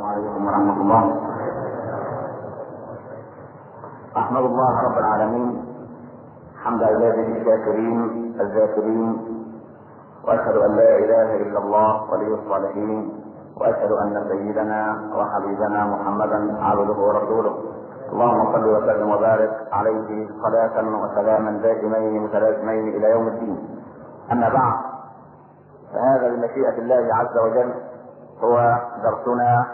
السلام عليكم ورحمة الله. أحمد الله رب العالمين حمد عباده الشاكرين الذاكرين، وأشهد أن لا إله إلا الله ولي الصالحين، وأشهد أن سيدنا وحبيبنا محمدا عبده ورسوله. اللهم صل وسلم وبارك عليه صلاة وسلاما دائمين متلازمين إلى يوم الدين. أما بعد، فهذا بمشيئة الله عز وجل هو درسنا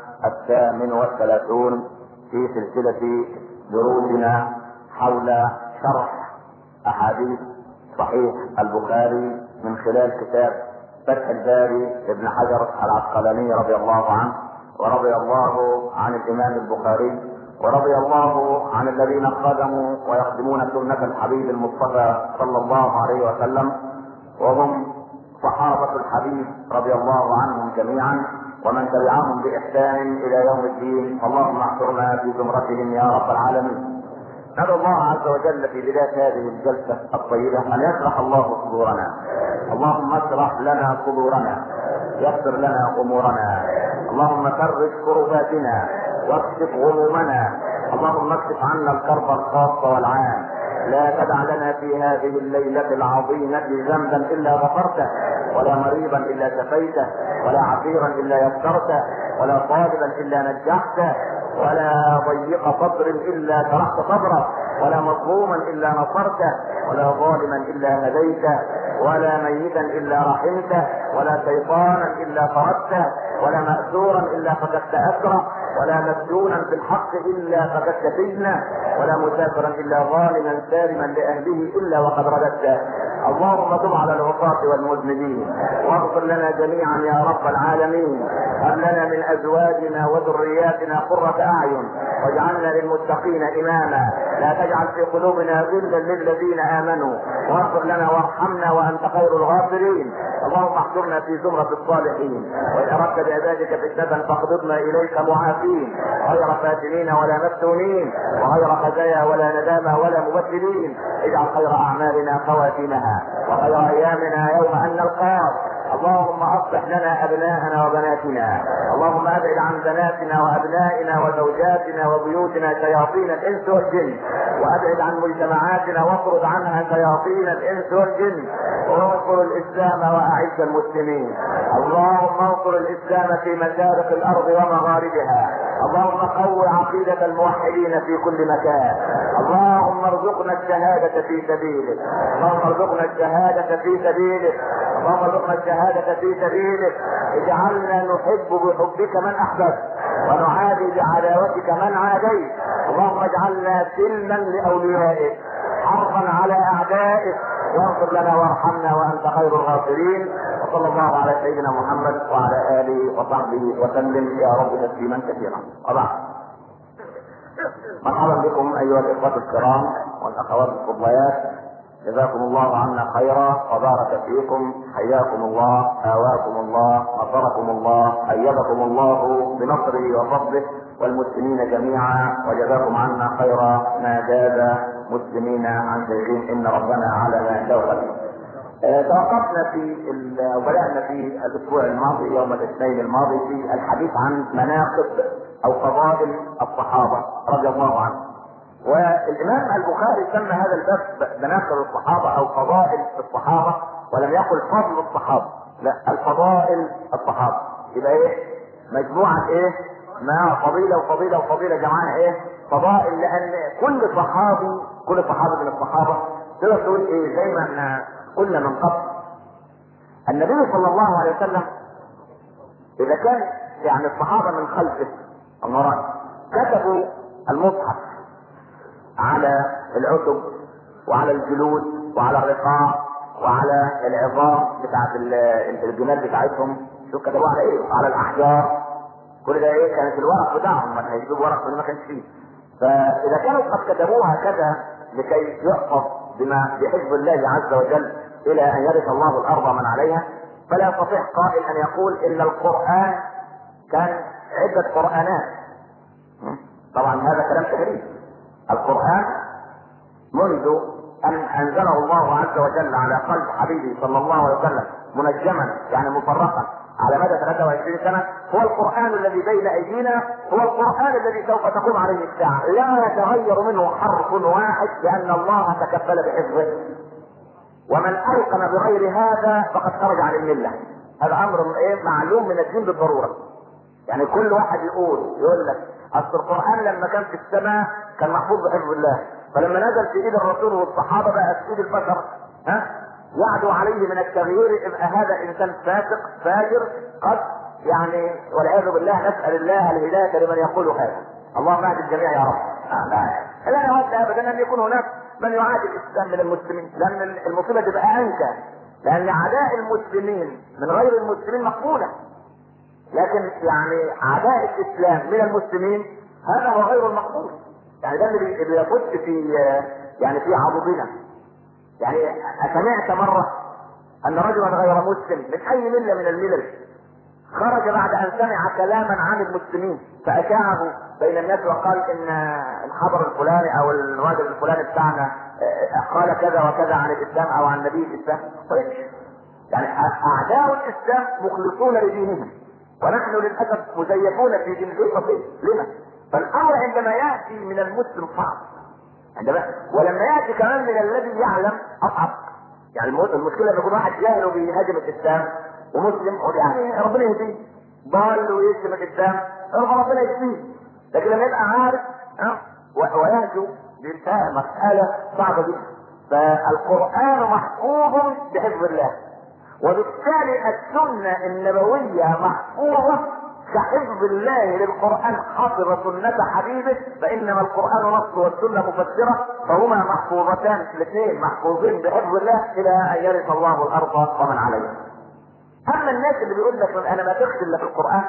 38 في سلسلة دروسنا حول شرح أحاديث صحيح البخاري من خلال كتاب فتح الباري ابن حجر العسقلاني رضي الله عنه، ورضي الله عن الإمام البخاري، ورضي الله عن الذين خدموا ويخدمون سنة الحبيب المصطفى صلى الله عليه وسلم، وهم صحابة الحبيب رضي الله عنهم جميعا، ومن تبعهم بإحسان إلى يوم الدين. اللهم احشرنا في زمرتهم يا رب العالمين. ندعو الله عز وجل في بداية هذه الجلسة الطيبة أن يشرح الله صدورنا. اللهم اشرح لنا صدورنا، يسر لنا أمورنا، اللهم فرج كرباتنا واكشف غمومنا، اللهم اكشف عنا الكرب الخاص والعام. لا تدع لنا في هذه الليلة العظيمة ذنبا إلا غفرته، ولا مريضا إلا شفيته، ولا عسيرا إلا يسرته، ولا طالبا إلا نجحته، ولا ضيق صدر إلا شرحت صدره، ولا مظلوما إلا نصرته، ولا ظالما إلا هديته، ولا ميتا إلا رحمته، ولا شيطانا إلا طردته، ولا مأسورا إلا فككت أسره، ولا مسجونا في الحق إلا فككت سجنه، ولا مسافرا إلا ظالما سالما لأهله إلا وقد رددته. اللهم تب على العصاة والمذنبين، واغفر لنا جميعا يا رب العالمين. هب لنا من أزواجنا وذرياتنا قرة أعين، واجعلنا للمتقين إماما. لا تجعل في قلوبنا غلا للذين آمنوا، واغفر لنا وارحمنا وأنت خير الغافرين. اللهم احشرنا في زمرة الصالحين، وإن أردت بعبادك فتنة فاقبضنا إليك معافين، غير فاتنين ولا مفتونين، وغير خزايا ولا ندامة ولا مبدلين. اجعل خير أعمالنا خواتمها، وخير أيامنا يوم أن نلقاك. اللهم اصلح لنا ابناءنا وبناتنا، اللهم ابعد عن بناتنا وابنائنا وزوجاتنا وبيوتنا شياطين الانس والجن، وابعد عن مجتمعاتنا واطرد عنها شياطين الانس والجن، وانصر الاسلام واعز المسلمين. اللهم انصر الاسلام في مشارق الارض ومغاربها، اللهم قو عقيدة الموحدين في كل مكان. اللهم ارزقنا الشهادة في سبيلك، اللهم ارزقنا الشهادة في سبيلك، اللهم ارزقنا الشهادة في سبيلك. اجعلنا نحب بحبك من احببت، ونعادي بعداوتك من عاديت. اللهم اجعلنا سلما لاوليائك، حربا على اعدائك، واغفر لنا وارحمنا وانت خير الغافرين. وصلى الله على سيدنا محمد وعلى اله وصحبه وسلم يا رب تسليما كثيرا. وبعد، مرحبا بكم ايها الاخوه الكرام والاخوات الفضليات، جزاكم الله عنا خيرا وبارك فيكم، حياكم الله، آواكم الله، نصركم الله، أيدكم الله بنصره وفضله، والمسلمين جميعا، وجزاكم عنا خيرا ما جاز مسلمين عن شيخين، إن ربنا على ما شاء قدير. توقفنا وبدأنا في الأسبوع الماضي يوم الاثنين الماضي في الحديث عن مناقب أو فضائل الصحابة رضي الله عنهم. والامام البخاري سمى هذا الباب مناقب الصحابه او فضائل الصحابه، ولم يقل فضل الصحابه، لا، الفضائل الصحابه. يبقى ايه؟ مجموعه ايه؟ ما فضيله وفضيله وفضيله جمعها ايه؟ فضائل، لان كل صحابي من الصحابه تقدر تقول ايه؟ زي ما احنا قلنا من قبل، النبي صلى الله عليه وسلم اذا كان يعني الصحابه من خلفه المراد كتبوا المصحف على العتب وعلى الجلود وعلى الرقاع وعلى العظام بتاعت الجمال بتاعتهم، شو كتبوا على ايه؟ على الاحجار. كل ده ايه؟ كانت الورق بتاعهم، ما كانش يجيبوا ورق ما كانش فيه. فاذا كانوا قد كتبوها كذا لكي يحفظ بحفظ الله عز وجل الى ان يرث الله الارض من عليها، فلا يستطيع قائل ان يقول ان القران كان عده قرانات. طبعا هذا كلام تهريج. القرآن منذ أن أنزله الله عز وجل على قلب حبيبه صلى الله عليه وسلم منجما يعني مفرقا على مدى 23 سنة، هو القرآن الذي بين أيدينا، هو القرآن الذي سوف تقوم عليه الساعة، لا يتغير منه حرف واحد لأن الله تكفل بحفظه. ومن أيقن بغير هذا فقد خرج عن الملة. هذا أمر معلوم من الدين بالضرورة. يعني كل واحد يقول لك أصل القرآن لما كان في السماء كان محفوظ بحفظ الله، فلما نزل في إيد الرسول والصحابة بقى في إيد البشر يعدو عليه من التغيير، يبقى هذا انسان فاسق فاجر قد يعني والعياذ بالله. نسال الله الهدايه لمن يقول هذا. اللهم اهد الجميع يا رب. لا نود ابدا ان يكون هناك من يعادي الاسلام من المسلمين، لان المصيبه تبقى انكى، لان عداء المسلمين من غير المسلمين مقبوله، لكن يعني عداء الاسلام من المسلمين هذا هو غير المقبول. يعني ده اللي يفت في يعني في عضدنا. يعني سمعت مرة ان رجلا غير مسلم من اي ملة من الملل خرج بعد ان سمع كلاما عن المسلمين فاشاعه بين الناس وقال ان الخبر الفلاني او الراجل الفلاني بتاعنا قال كذا وكذا عن الاسلام او عن نبي الاسلام. يعني اعداء الاسلام مخلصون لدينهم، ونحن للاسف مزيفون في دين الاسلام. لما؟ فالامر عندما ياتي من المسلم صعب، ولما ياتي كمان من الذي يعلم اصعب. يعني المشكله لما يكون واحد جاهل وبيهاجم الاسلام ومسلم يعني ربنا يهديه، ضال ويشتم الاسلام ربنا يهديه، لكن لما يبقى عارف ويهجو دي مساله صعبه جدا. فالقران محفوظ بحفظ الله، وبالتالي السنه النبويه محفوظه كحفظ الله للقرآن حفظ سنة حبيبه، فإنما القرآن نص والسنة مفسرة، فهما محفوظتان الاثنين محفوظين بحفظ الله إلى أن يرث الله الأرض ومن عليها. أما الناس اللي بيقول لك أنا ما تخشى إلا في القرآن،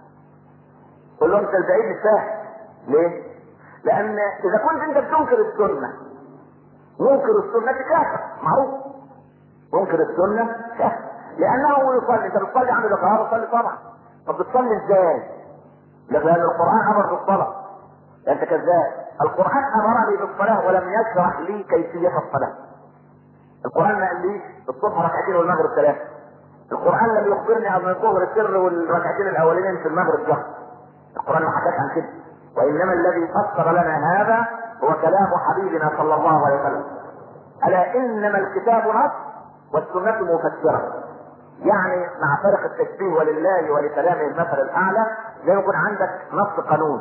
قل له أنت البعيد السهل. ليه؟ لأن إذا كنت أنت بتنكر السنة، منكر السنة كافر معروف، منكر السنة كافر، لأنه يصلي. أنت بتصلي عنده لقاء تصلي طبعا. طب بتصلي ازاي؟ لان القرآن امر بالصلاة. انت كذاب. القرآن امرني بالصلاة ولم يشرح لي كيفية الصلاة. القرآن ما قاليش الصبح ركعتين والمغرب 3. القرآن لم يخبرني عن الظهر السر والركعتين الاولين في المغرب جهر. القرآن ما حكاش عن كده، وانما الذي فسر لنا هذا هو كلام حبيبنا صلى الله عليه وسلم. الا انما الكتاب نص والسنة مفسرة. يعني مع فرق التشبيه ولله ولكلامه المثل الاعلى، زي ما يكون عندك نص قانون،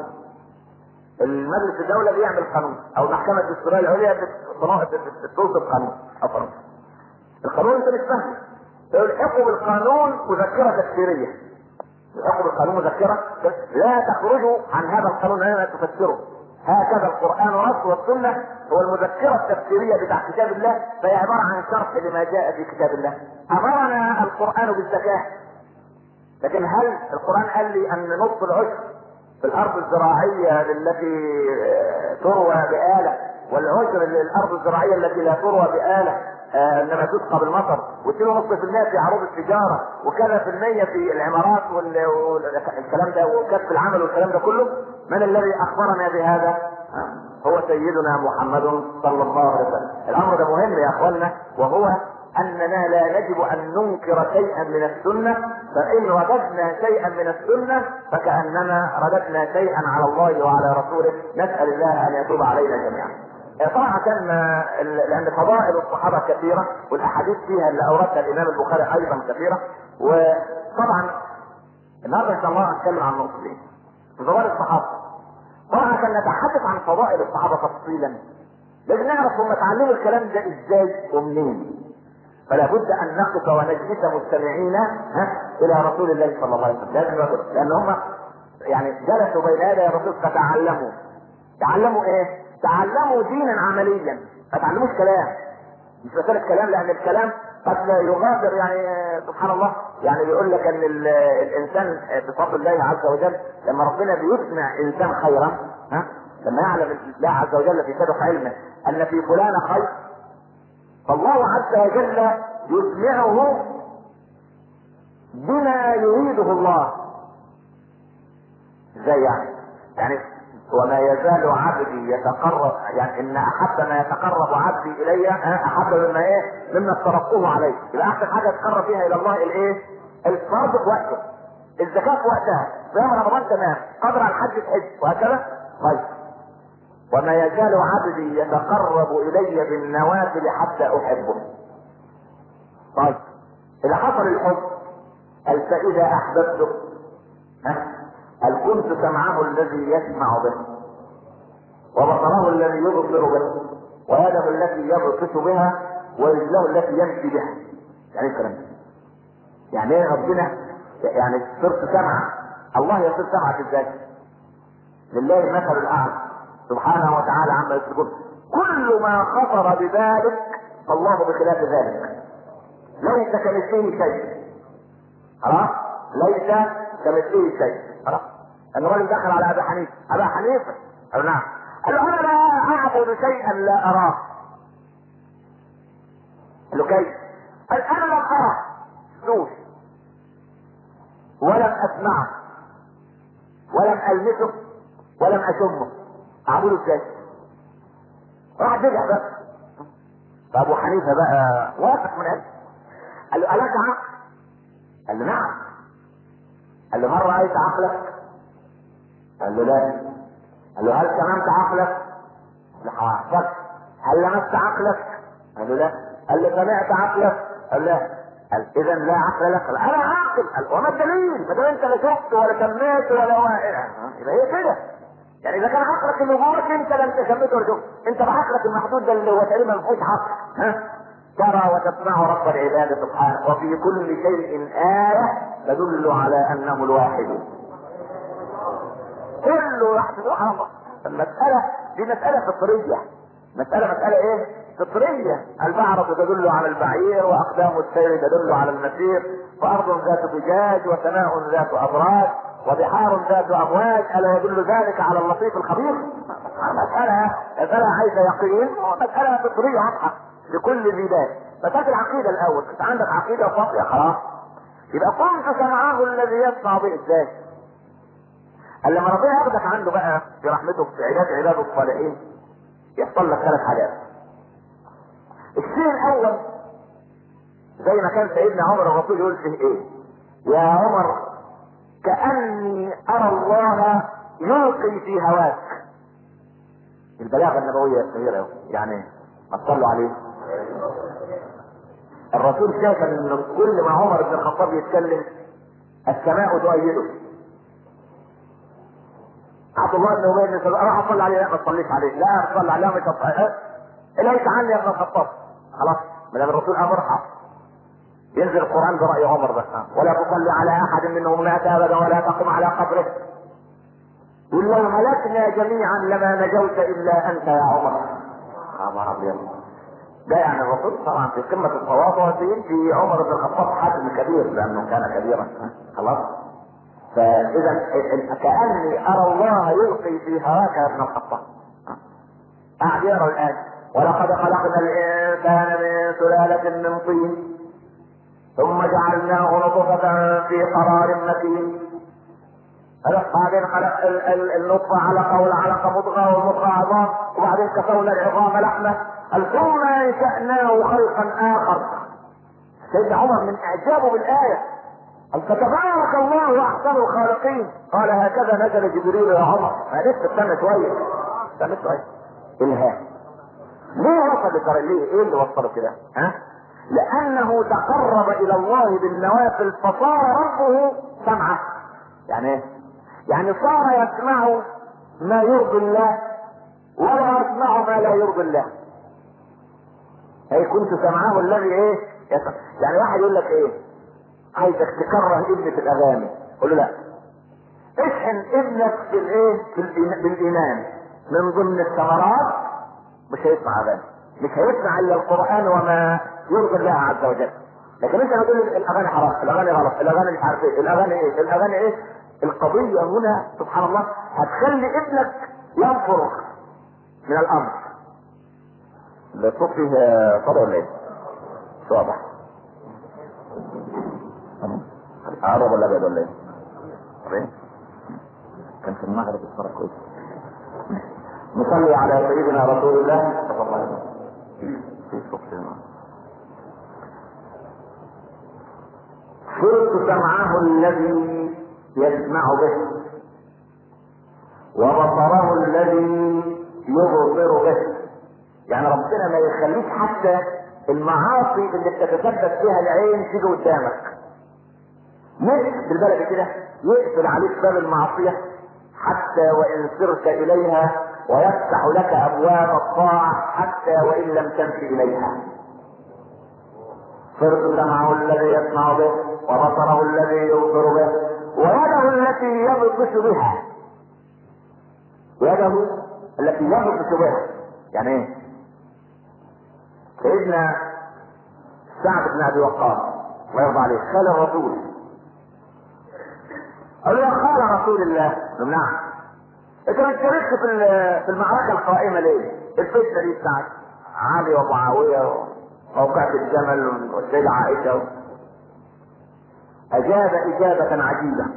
المجلس الدولة بيعمل قانون او المحكمة الدستورية العليا بتوصف قانون او قانون. القانون انت مش فاهمه، تلحقوا بالقانون مذكرة تفسيرية، تلحقوا بالقانون مذكرة لا تخرجوا عن هذا القانون لا تفسره. هكذا القرآن نص والسنة هو المذكرة التفسيرية بتاع كتاب الله، فهي عبارة عن شرح لما جاء في كتاب الله. أمرنا القرآن بالزكاة، لكن هل القرآن قال لي أن نصف العشر في الأرض الزراعية التي تروى بآلة، والعشر للأرض الزراعية التي لا تروى بآلة انما تسقى بالمطر، و2.5% في عروض التجارة، وكذا في المية في العمارات والكلام ده وكسب العمل والكلام ده كله؟ من الذي اخبرنا بهذا؟ هو سيدنا محمد صلى الله عليه وسلم. الامر ده مهم يا اخوانا، وهو اننا لا يجب ان ننكر شيئا من السنة، فان رددنا شيئا من السنة فكأننا رددنا شيئا على الله وعلى رسوله. نسأل الله ان يتوب علينا جميعا. طبعا كان لان فضائل الصحابة كثيرة والاحاديث فيها اللي اوردها الامام البخاري ايضا كثيرة، وطبعا النهارده ان شاء الله هنتكلم عن نقطتين في فضائل الصحابة. طبعا كان نتحدث عن فضائل الصحابة تفصيلا، لازم نعرف هم اتعلموا الكلام ده ازاي ومنين. فلا بد ان نقف ونجلس مستمعين الى رسول الله صلى الله عليه وسلم، لازم نقف، لان هم يعني جلسوا بين يدي الرسول فتعلموا. تعلموا ايه؟ تعلموا دينا عمليا، ما تعلموش كلام. مش مسألة كلام، لان الكلام قد لا يغادر. يعني سبحان الله، يعني بيقول لك ان الانسان بفضل الله عز وجل لما ربنا بيسمع انسان خيرا، لما يعلم الله عز وجل في سابق علمه ان في فلان خير، فالله عز وجل يسمعه بما يريده الله. ازاي يعني؟ يعني وما يزال عبدي يتقرب، يعني ان احب ما يتقرب عبدي الي احب مما مما افترضته عليه. يبقى احسن حاجه يتقرب فيها الى الله الفرض في وقته، الزكاه في وقتها، صيام رمضان تمام، قدر على الحج تحج، وهكذا. طيب، وما يزال عبدي يتقرب الي بالنوافل حتى احبه. طيب، اذا حصل الحب قال فاذا احببته قال كنت سمعه الذي يسمع به، وبصره الذي يبصر به، ويده التي يبطش بها، ورجله التي يمشي بها. يعني ايه الكلام ده؟ يعني ايه ربنا؟ يعني صرت سمع، الله يصير سمعك ازاي؟ لله المثل الاعلى سبحانه وتعالى عما يشركون. كل ما خطر ببالك الله بخلاف ذلك، ليس كمثله شيء. خلاص؟ ليس كمثله شيء. خلاص؟ الراجل دخل على ابي حنيفه، ابا حنيفه قال نعم، قال له انا لا اعبد شيئا لا اراه. قال له كيف؟ قال انا لم ارى نور ولم اسمعه ولم المسه ولم اشمه، اعبده ازاي؟ راح رجع بقى. فابو حنيفه بقى واثق من قلبه، قال له الك عقل؟ قال له نعم. قال له هل رايت عقلك؟ قال له لا. قال له هل سممت عقلك؟ لحظة. هل لمست عقلك؟ قال له لا. قال له سمعت عقلك؟ قال لا. قال اذا لا عقل لك. قال انا عاقل. قال وما الدليل؟ ما دام انت لا شفت ولا سميت ولا يبقى هي كده. يعني اذا كان عقلك اللي جواك انت لم تسميت ولا شفت، انت بعقلك المحدود ده اللي هو تقريبا ما فيهوش عقل. ترى وتسمع رب العباد سبحانه، وفي كل شيء آية تدل على انه الواحد. كله واحد. سبحان الله. المسألة دي مسألة فطرية، مسألة ايه؟ فطرية. البعرة تدل على البعير، واقدام السير تدل على المسير، وارض ذات فجاج، وسماء ذات ابراج، وبحار ذات امواج، الا يدل ذلك على اللطيف الخبير؟ مسألة عايزة يقين، مسألة فطرية واضحة لكل ذي بال. مسألة العقيدة الاول، انت عندك عقيدة فاضية خلاص، يبقى كنت سمعه الذي يسمع به ازاي؟ قال لما ربنا ياخدك عنده بقى في رحمته في عباده الصالحين يحصل لك 3 حاجات. الشيء الاول زي ما كان سيدنا عمر الرسول يقول فيه ايه؟ يا عمر كأني ارى الله يلقي في هواك. البلاغة النبوية الشهيرة يعني ما تصلوا عليه. الرسول شاف ان كل ما عمر بن الخطاب يتكلم السماء تؤيده. عبد الله بن ابي بن راح اصلي عليه، لا ما تصليش عليه، لا تصلي عليه، مش هتصلي اليك عني يا ابن الخطاب. خلاص ما دام الرسول امرها ينزل القران براي عمر بس، ولا تصلي على احد منهم مات ابدا ولا تقم على قبره، قل لو هلكنا جميعا لما نجوت الا انت يا عمر. خبر ابيض. ده يعني الرسول طبعا في قمه التواضع في عمر بن الخطاب حجم كبير لانه كان كبيرا. خلاص فاذا كأني ارى الله يلقي في هواك يا ابن الخطاب. قاعد يقرا الآن ولقد خلقنا الانسان من سلالة من طين ثم جعلناه نطفة في قرار مكين. بعدين خلق النطفة علقة والعلقة مضغة والمضغة عظام وبعدين كسونا العظام لحمة ثم انشأناه خلقا آخر. سيدنا عمر من اعجابه بالآية فتبارك الله احسن الخالقين. قال هكذا نزل جبريل يا عمر. لسه استنى شويه الهام. ليه وصل لكده؟ ليه؟ ايه اللي وصله كده؟ لانه تقرب الى الله بالنوافل فصار ربه سمعه. يعني ايه؟ يعني صار يسمع ما يرضي الله ولا يسمع ما لا يرضي الله. هي كنت سمعه الذي ايه؟ يسمع. يعني واحد يقول لك ايه؟ عايزك تكره ابنك في الاغاني، قول له لا. اشحن ابنك بالايمان من ضمن الثمرات. مش هيسمع اغاني، مش هيسمع الا القران وما يرضي الله عز وجل. لكن انت هتقول الاغاني حرام، الاغاني غلط، الاغاني مش عارف ايه، الاغاني ايه، الاغاني ايه. القضيه هنا سبحان الله هتخلي ابنك ينفر من الامر. ده الصوت فيه صدى ولا ايه؟ مش واضح. عرب ولا ابيض ولا ايه؟ كان في المغرب الصراحه كويس. نصلي على سيدنا رسول الله صلى الله عليه وسلم. في صوتنا صرت سمعه الذي يسمع به وبصره الذي يبصر به. يعني ربنا ما يخليك حتى المعاصي اللي بتتسبب فيها العين تيجي قدامك، يقفل بالبلد كده، يقفل عليك باب المعصيه حتى وان سرت اليها، ويفتح لك ابواب الطاعه حتى وان لم تمشي اليها. صرت سمعه الذي يسمع به وبصره الذي يبصر به ويده التي يبطش بها. يده التي يبطش بها يعني ايه؟ سيدنا سعد بن ابي وقاص الله يرضى عليه خال الرسول، قال له خال رسول الله، قال نعم. انت ما اشتركت في المعركه القائمه ليه؟ الفتنه دي بتاعت علي ومعاويه وموقعة الجمل والسيدة عائشه. اجاب اجابه عجيبه،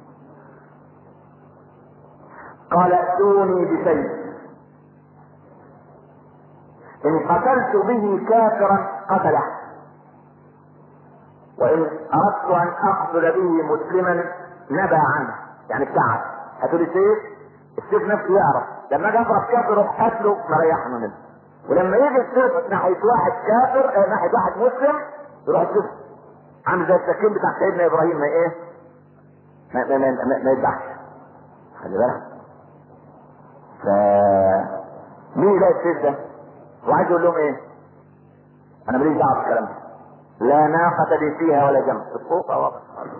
قال ائتوني بسيف ان قتلت به كافرا قتله، وان اردت ان اقتل به مسلما نبى عنه. يعني ابتعد. هاتولي سيف، السيف نفسه يعرف لما اجي اضرب كافر اروح قتله مريحنا منه، ولما يجي السيف ناحيه واحد كافر ناحيه واحد مسلم يروح السيف عامل زي السكين بتاع سيدنا ابراهيم، ما ايه ما يذبحش. خلي بالك. ف مين يلاقي السيف ده وعايز يقول لهم ايه؟ انا ماليش دعوه بالكلام ده، لا ناقه لي فيها ولا جنب. الصوت واضح.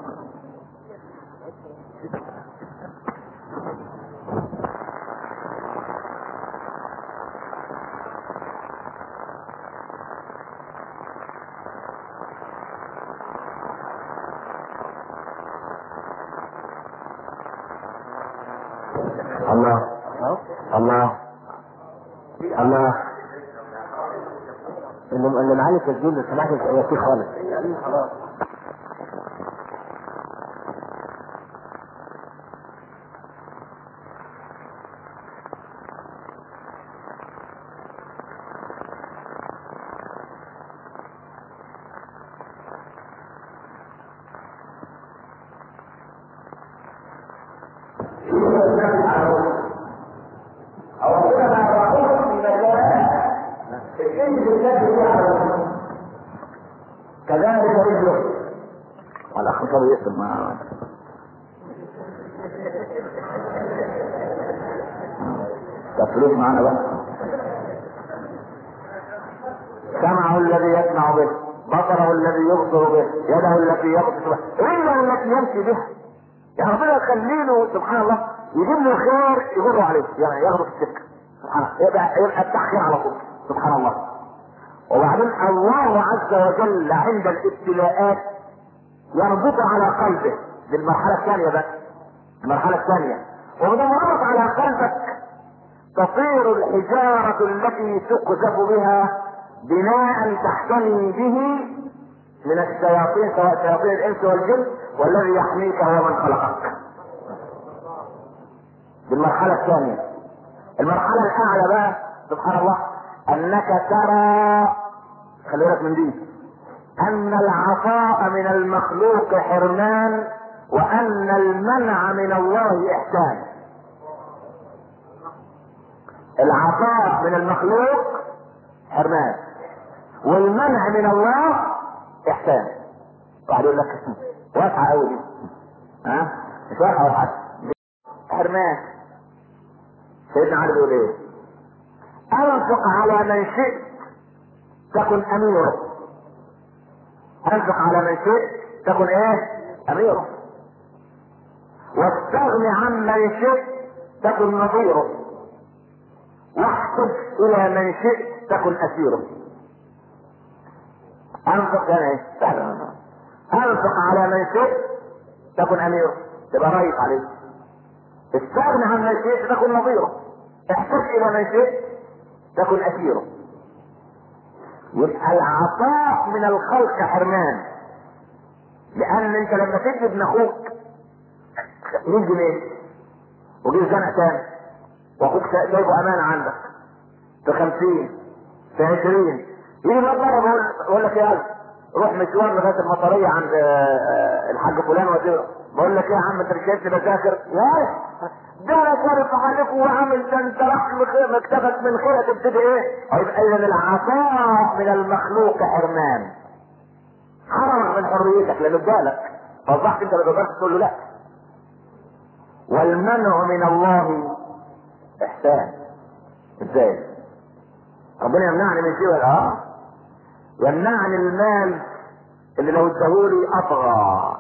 الله الله الله اللي معايا تسجيل لو سمحت يبقى فيه خالص. كذلك رجله ولا خطر يقتل معه. تفلوس معنا بقى. سمعه الذي يسمع به، بصره الذي يبصر به، يده التي يبطش بها، رجله التي يمشي بها. يعني ربنا يخليله سبحان الله يجيب له خير يجره عليه، يعني ياخده في السكه سبحان الله، يبقى التحقيق على طول سبحان الله. وبعدين الله عز وجل عند الابتلاءات يربط على قلبه للمرحله الثانيه بقى، المرحله الثانيه، وإذا ربط على قلبك تصير الحجاره التي تقذف بها بناء تحتمي به من الشياطين، سواء شياطين الانس والجن، والذي يحميك هو من خلقك. بالمرحله الثانيه. المرحله الاعلى بقى سبحان الله انك ترى، خلي بالك من دي، ان العطاء من المخلوق حرمان، وان المنع من الله احسان. العطاء من المخلوق حرمان، والمنع من الله احسان. واحد يقول لك واسعه قوي دي، ها مش واسعه ولا حاجه، حرمان. سيدنا علي بيقول ايه؟ انفق على من شئت تكن اميره، انفق على من شئت تكن ايه؟ اميره. واستغن عن من شئت تكن نظيره، واحسب الى من شئت تكن اسيره. انفق يعني ايه؟ انفق على من شئت تكن اميره، تبقى رئيس عليه. استغن عن من شئت تكن نظيره، احسب الى من شئت تكن اسيره. يبقى العطاء من الخلق حرمان، لان انت لما تدي ابن اخوك 100 جنيه وجيب زنق تاني واخوك سايبه امانه عندك في 50 في 20، يجي الواد مره بقول لك يا روح مشوار لغايه المطريه عند الحاج فلان وزيره، بقول لك ايه يا عم انت مش شايفني بذاكر؟ يا ده انا صارف عليك وعامل ده انت راح مكتبك من خير تبتدي ايه؟ اذا العطاء من المخلوق حرمان، حرمك من حريتك لانه ادالك، فاصبحت انت ما تقدرش تقول له لا. والمنع من الله احسان. ازاي؟ ربنا يمنعني من شيء يمنعني المال اللي لو اداهولي اطغى.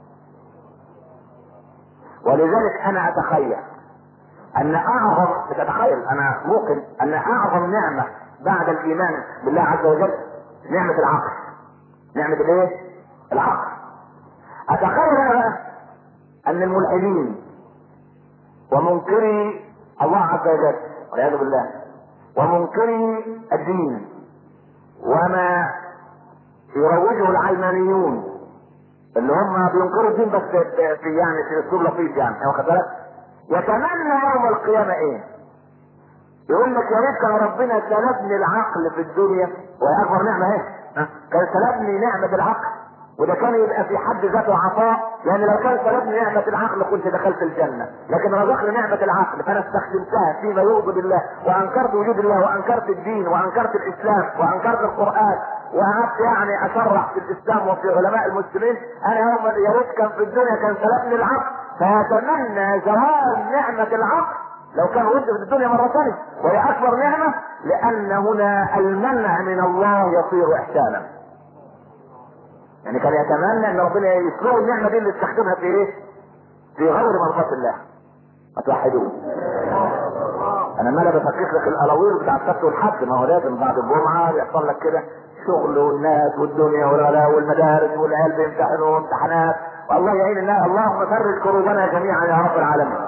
ولذلك انا اتخيل ان اعظم، مش اتخيل، انا موقن ان اعظم نعمة بعد الايمان بالله عز وجل نعمة العقل. نعمة الايه؟ العقل. اتخيل انا ان الملحدين ومنكري الله عز وجل والعياذ بالله ومنكري الدين وما يروجه العلمانيون اللي هم بينكروا الدين بس في يعني في اسلوب لطيف يعني واخد بالك، يتمنى يوم القيامه ايه؟ يقول لك يا ريت كان ربنا سلبني العقل في الدنيا، وهي اكبر نعمه اهي، كان سلبني نعمه العقل، وده كان يبقى في حد ذاته عطاء، لان لو كان سلبني نعمه العقل كنت دخلت الجنه، لكن رزقني نعمه العقل فانا استخدمتها فيما يغضب الله، وانكرت وجود الله، وانكرت الدين، وانكرت الاسلام، وانكرت القران، وقعدت يعني اشرح في الاسلام وفي علماء المسلمين. انا يوم يا ريت كان في الدنيا كان سلبني العقل، فيتمنى زوال نعمه العقل لو كان وجد في الدنيا مرة ثانية، وهي أكبر نعمة، لأن هنا المنع من الله يصير إحسانا. يعني كان يتمنى أن ربنا يسلوه النعمة دي اللي استخدمها في إيه؟ في غير مرضاة الله. فتوحدوه. أنا ما بفكك لك الألاوير بتاع السبت والحد، ما هو لازم بعد الجمعة يحصل لك كده شغل والناس والدنيا والغلاء والمدارس والعيال بيمتحنوا امتحانات، والله يعين الناس. اللهم فرج كروبنا جميعا يا رب العالمين.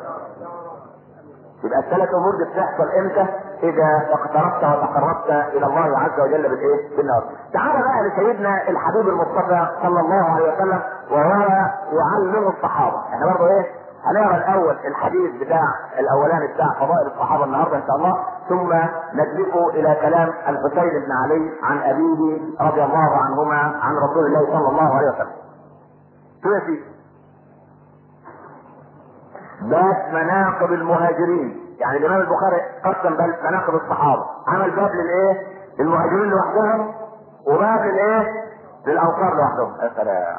يبقى الثلاث امور دي بتحصل امتى؟ اذا اقتربت وتقربت الى الله عز وجل بالايه؟ بالنار. تعال بقى لسيدنا الحبيب المصطفى صلى الله عليه وسلم وهو يعلم الصحابه. احنا برضه ايه؟ هنقرا الاول الحديث بتاع الاولاني بتاع فضائل الصحابه النهارده ان شاء الله، ثم ندلفه الى كلام الحسين بن علي عن ابيه رضي الله عنهما عن رسول الله صلى الله عليه وسلم. ثلاثي باب مناقب المهاجرين. يعني الامام البخاري قسم باب مناقب الصحابه، عمل باب للايه؟ للمهاجرين لوحدهم، وباب للايه؟ للانصار لوحدهم. يا سلام.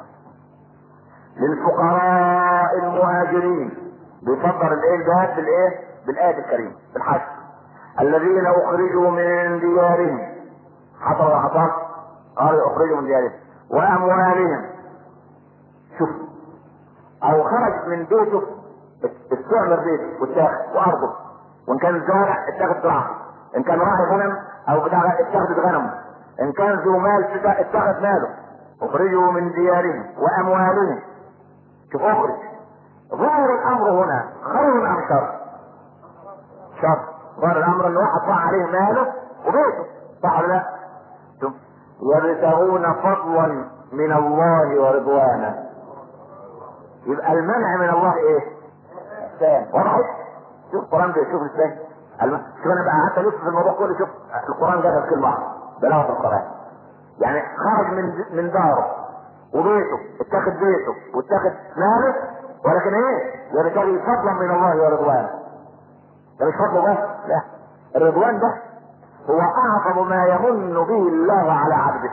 للفقراء المهاجرين بيفضل الايه؟ الباب بالايه؟ بالايه الكريمه بالحج. الذين اخرجوا من ديارهم، حصل ولا حصل؟ قالوا اخرجوا من ديارهم واموالهم. شوف، او خرج من بيته استعمر بيته واتاخد وارضه، وان كان زارع اتاخد زراعه، ان كان راعي غنم او بتاع اتاخدت غنمه، ان كان ذو مال اتاخد ماله. اخرجوا من ديارهم واموالهم. شوف اخرج، ظاهر الامر هنا خير ام شر؟ شر. ظاهر الامر ان واحد ضاع عليه ماله وبيته، صح ولا لا؟ شوف، يبتغون فضلا من الله ورضوانا. يبقى المنع من الله ايه؟ وضحت؟ شوف القرآن بيشوف ازاي؟ شوف انا بقى قعدت الف في الموضوع كله. شوف القرآن جابها كلمة واحدة، بلاغة القرآن. يعني خرج من داره وبيته، اتاخد بيته واتاخد ماله، ولكن ايه؟ يبتغي فضلا من الله ورضوانه. ده مش فضل بس، لا، الرضوان ده هو اعظم ما يمن به الله على عبده.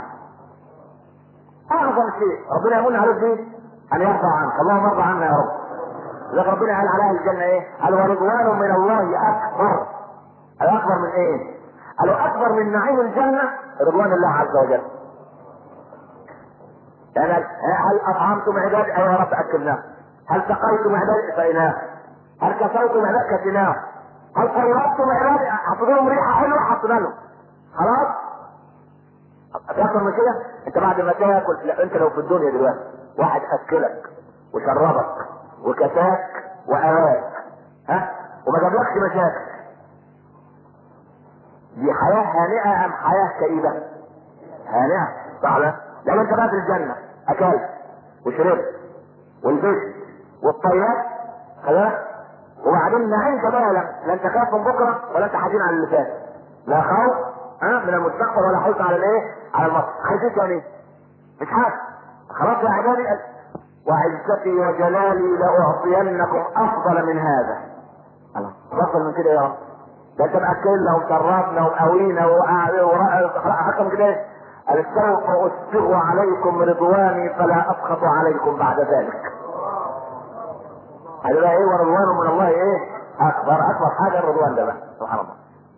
اعظم شيء ربنا يمن عليك به ان يرضى عنك. اللهم ارضى عنا يا رب. لذلك ربنا قال عليها الجنة ايه؟ قال ورضوان من الله اكبر. قال اكبر من ايه؟ قالوا اكبر من نعيم الجنة رضوان الله عز وجل. يعني هل اطعمتم عبادي؟ ايوه يا رب اكلناه. هل سقيتم عبادي؟ سقيناه. هل كسوتم عبادي؟ كسيناه. هل قربتم عبادي؟ حطوا لهم ريحة حلوة حطينا لهم. خلاص؟ اكثر من كده؟ انت بعد ما تاكل، لا انت لو في الدنيا دلوقتي واحد اكلك وشربك وكساك واواك، وما جابلكش مشاكل، دي حياة هانئة ام حياة كئيبة؟ هانئة، صح ولا؟ لان انت بقى في الجنة اكلت وشربت والبيت والطيات، خلاص، وبعدين نعيش بقى، لا انت خايف من بكره ولا انت حزين على اللي فات، لا خوف من المستقبل ولا حزن على الايه؟ على الماضي. عايز ايه تاني؟ مش حاجه. خلاص يا عبادي، وعزتي وجلالي لاعطينكم افضل من هذا. الله، افضل من كده يا رب؟ ده انت مأكلنا ومشرفنا ومقاوينا وحكم كده. قال سوف اسبغ عليكم رضواني فلا اسخط عليكم بعد ذلك. هذا بقى ايه؟ ورضوان من الله ايه؟ اكبر حاجه الرضوان ده بقى، سبحان الله.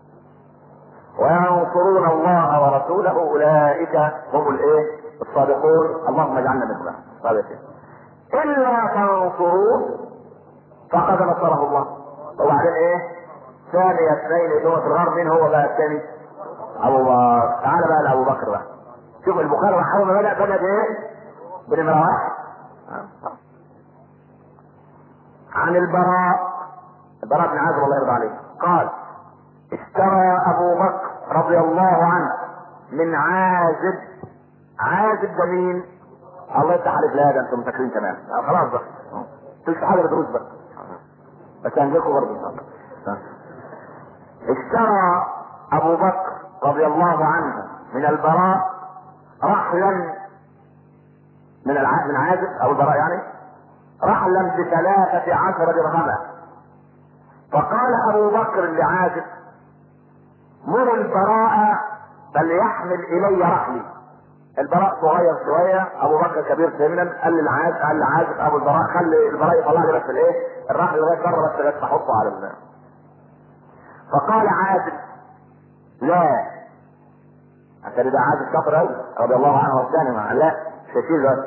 وينصرون الله ورسوله اولئك هم الايه؟ الصادقون. اللهم اجعلنا منهم صادقين. الا تنصروه فقد نصره الله. وبعدين ايه؟ ثاني اثنين اللي هو في الغار. مين هو بقى الثاني؟ ابو بكر. تعالى بقى لابو بكر بقى. شوف البخاري اول ما بدأ بايه؟ بنمرة واحد. عن البراء بن عازب الله يرضى عليه قال: اشترى ابو بكر رضي الله عنه من عازب ده مين؟ الله يفتح عليك. لا ده انتم فاكرين تمام. خلاص بقى انتوا حاجه بدروس بقى، بس هنجيلكم برضه ان شاء الله. اشترى ابو بكر رضي الله عنه من البراء رحلا من عازب او البراء يعني رحلا ب13 درهما. فقال ابو بكر لعازب: مر البراء فليحمل الي رحلي. البراء صغير شويه، ابو بكر كبير سنا. قال لعازب ابو البراء: خلي البراء يطلع لي بس الايه؟ الرحل لغايه بره بس لغايه احطه على الله. فقال عازب: لا. عشان ده عازب شاطر قوي رضي الله عنه والثاني معه. لا شايفين بس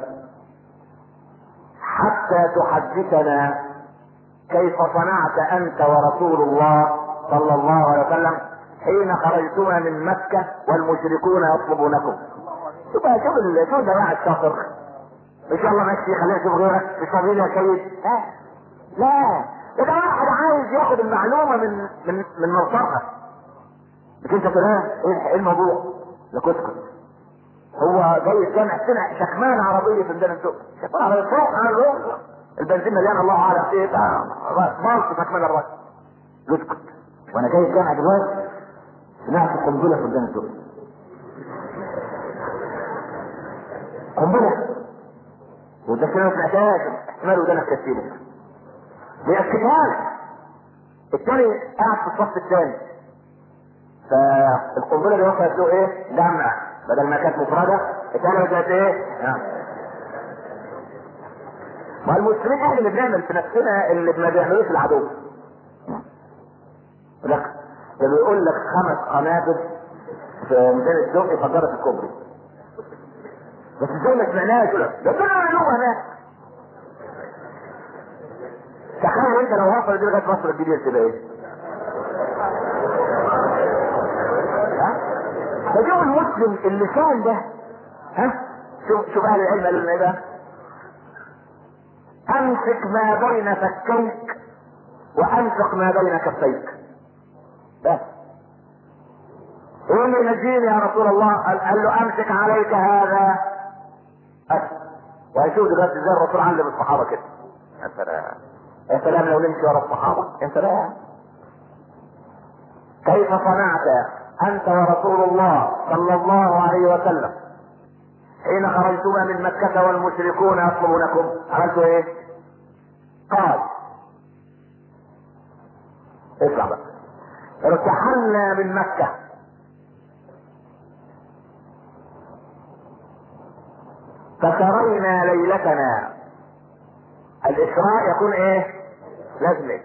حتى تحدثنا كيف صنعت انت ورسول الله صلى الله عليه وسلم حين خرجتما من مكة والمشركون يطلبونكم. شوف ده واحد شاطر. ان شاء الله ماشي، خلينا نشوف غيرك. مش فاضيين يا سيد. لا ده واحد عايز ياخد المعلومة من مصدرها. مش انت كده ايه الموضوع؟ لا كسكت. هو جاي الجامع سمع شكمان عربية في ميدان السوق، شكمان عربية فوق على الروح، البنزين مليان الله اعلم ايه مالك شكمان الراجل. يسكت. وانا جاي الجامع دلوقتي سمعت قنبلة في ميدان السوق. قنبلة وده كده ما سمعتهاش، احتمال ودانك كتير بيأكدها لك. الثاني قاعد في الصف الثاني، فالقنبله دي وصلت له ايه؟ جمع، بدل ما كانت مفرده الثانيه بقت ايه؟ ما المسلمين احنا اللي بنعمل في نفسنا اللي ما بيعملوش العدو. لك ده بيقول لك 5 قنابل في ميدان الدقي فجرت الكوبري، بس ازاي ما سمعناش؟ ده كانوا يعملوها هناك. تخيل انت لو وصلت دي لغايه مصر الجديده تبقى ايه؟ فجو المسلم اللي كان ده شوف اهل العلم قالوا لنا ايه بقى؟ امسك ما بين فكيك وانفق ما بين كفيك. بس ايه اللي ينجيني يا رسول الله؟ قال له امسك عليك هذا. وهيشوف دلوقتي ازاي الرسول علم الصحابه كده. يا سلام يا سلام لو نمشي ورا الصحابه. يا سلام كيف صنعت انت ورسول الله صلى الله عليه وسلم حين خرجتما من مكة والمشركون يطلبونكم؟ عملتوا ايه؟ قال اسمع بقى: ارتحلنا من مكة فسرينا ليلتنا. الاسراء يكون ايه؟ لازم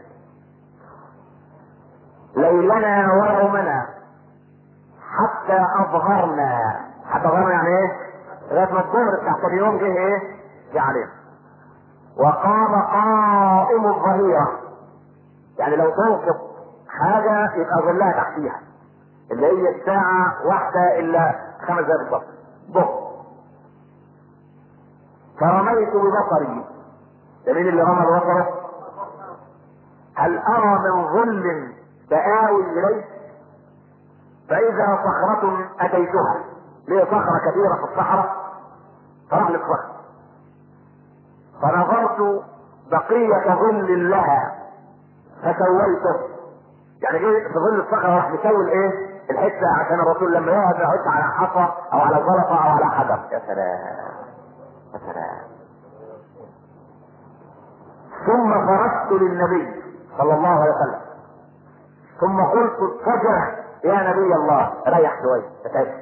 ليلنا ويومنا حتى اظهرنا. حتى اظهرنا يعني ايه؟ لغايه ما الظهر بتاع ثاني يوم جه ايه؟ جه علينا. وقام قائم الظهيره، يعني لو تنصب حاجه يبقى ظلها تحتيها، اللي هي الساعه 1 الا 5 دقائق بالظبط ظهر. فرميت ببصري. ده مين اللي رمى ببصره؟ هل ارى من ظل فآوي اليه؟ فاذا صخرة اتيتها. ليه صخرة كبيرة في الصحراء، فراح للصخرة فنظرت بقية ظل لها فسويته، يعني جه في ظل الصخره راح مسوي الايه؟ الحته، عشان الرسول لما يقعد ما يقعدش على حصى او على زلطه او على حجر. يا سلام يا سلام. ثم فرشت للنبي صلى الله عليه وسلم، ثم قلت اضطجع يا نبي الله، ريح شويه اتعبت.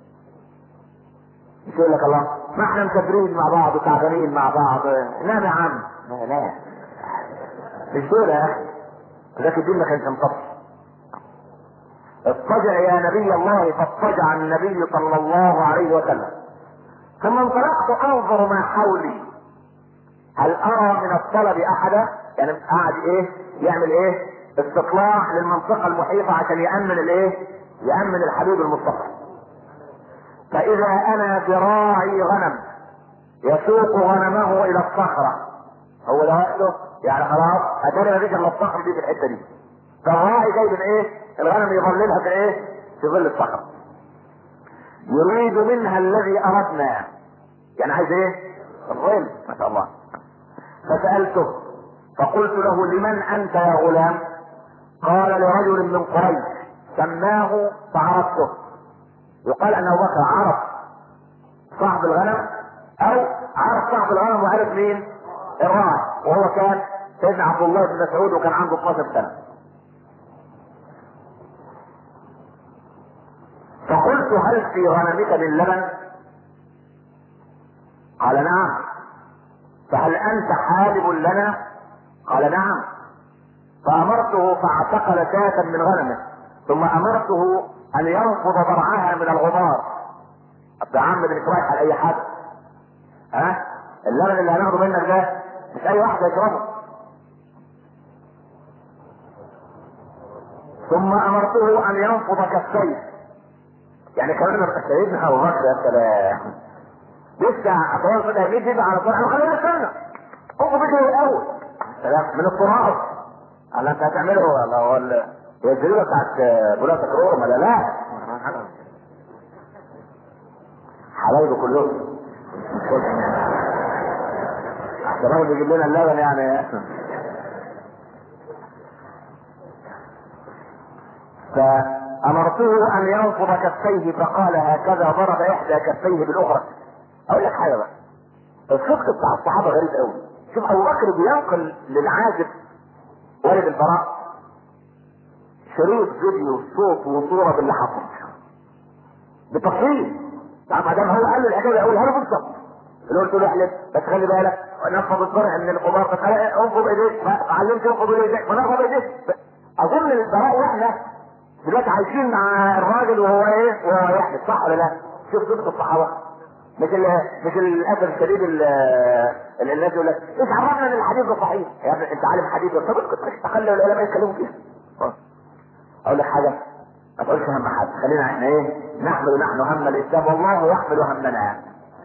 مش يقول لك الله ما احنا مسافرين مع بعض وتعبانين مع بعض، نام يا عم. لا مش دول يا اخي، ذاك الدين ما كانش مطفي. اضطجع يا نبي الله، فاضطجع النبي صلى الله عليه وسلم. ثم انطلقت انظر ما حولي هل ارى من الطلب احدا، يعني قاعد ايه يعمل ايه؟ استطلاع للمنطقة المحيطة عشان يأمن الايه؟ يأمن الحبيب المصطفى. فاذا انا براعي غنم يسوق غنمه الى الصخرة، هو ده وقته يعني خلاص اتاري مفيش الا الصخرة دي في الحتة دي، فالراعي جايب الايه؟ الغنم يظللها في ايه؟ في ظل الصخرة. يريد منها الذي اردنا، يعني عايز ايه؟ الظل ما شاء الله. فسألته فقلت له لمن انت يا غلام؟ قال لرجل من قريش سماه فعرفته. يقال ان ابو بكر عرف صاحب الغنم، او عرف صاحب الغنم وعرف مين؟ الراعي، وهو كان سيدنا عبد الله بن مسعود وكان عنده 12 سنة. فقلت هل في غنمك من لبن؟ قال نعم. فهل انت حالب لنا؟ قال نعم. فامرته فاعتقل شاة من غنمه، ثم امرته ان ينفض ضرعها من الغبار. طب يا عم ده مش رايح على اي حد، ها؟ اللبن اللي هناخده منك ده مش اي واحد يشربه. ثم امرته ان ينفض كفيه، يعني كمان سيدنا ابو بكر يا سلام لسه اخوان فتح يجي على طول، خلينا نستنى انفض بيجي الاول سلام من التراب. قال انت هتعمله ولا الزريبه بتاعت بولاق الروم ولا لا؟ حبايبه كلهم الراجل بيجيب لنا اللبن يعني. فامرته ان ينفض كفيه، فقال هكذا ضرب احدى كفيه بالاخرى. اقول لك حاجه بقى، الصدق بتاع الصحابه غريب قوي. شوف ابو بكر بينقل للعازف والد البراء شريط فيديو صوت وصوره باللي حصل بتفصيل. طب ما دام هو قال له الحكايه يقولها له بالظبط، اللي قلت له احلف بس خلي بالك نفض الزرع من القمار، بس انفض ايديك، علمت انفض ايديك فنفض ايديك. اظن البراء واحنا دلوقتي عايشين مع الراجل وهو ايه؟ وهو يحلف، صح ولا لا؟ شوف صدق الصحابه. مش للاسف الشديد الناس يقول لك ايش عرفنا ان الحديث ده صحيح؟ يا ابني انت عالم حديث، طب كنت تخلي العلماء يتكلموا فيها. اقول لك حاجه، ما تقولش هم حد، خلينا احنا ايه؟ نحمل نحن هم الاسلام والله يحمل همنا.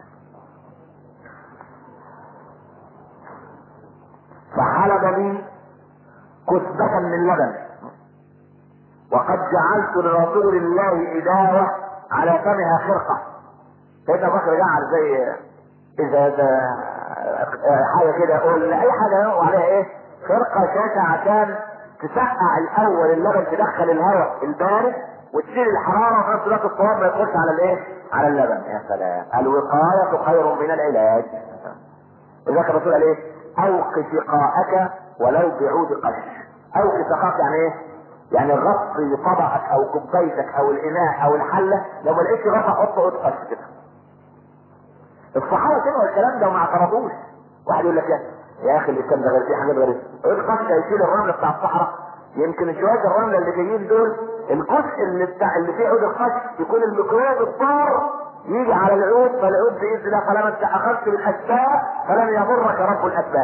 فحلب لي كسبة من لبن، وقد جعلت لرسول الله إداوة على فمها خرقة. سيدنا بكر جعل زي إذا حاجة كده يقول أي حاجة وعليها إيه؟ خرقة شاشة عشان تسقع الأول اللبن، تدخل الهواء البارد وتشيل الحرارة، وفي نفس الوقت التراب ما يخش على الإيه؟ على اللبن. يا سلام، الوقاية خير من العلاج. إذا كان الرسول قال إيه؟ أوق سقاءك ولو بعود قش. أوق سقاءك يعني إيه؟ يعني غطي طبقك او كوبايتك او الاناء او الحله، لو ما لقيتش غطا حط قط قش كده. الصحابه سمعوا الكلام ده وما اعترضوش. واحد يقول لك يا اخي الاسلام ده غير فيه حاجات غريبه، القش هيشيل الرمل بتاع الصحراء، يمكن شويه الرمله اللي جايين دول الجزء اللي فيه عود القش يكون الميكروب الضار يجي على العود، فالعود باذن الله طالما انت اخذت بالاسباب فلن يضرك رب الاسباب.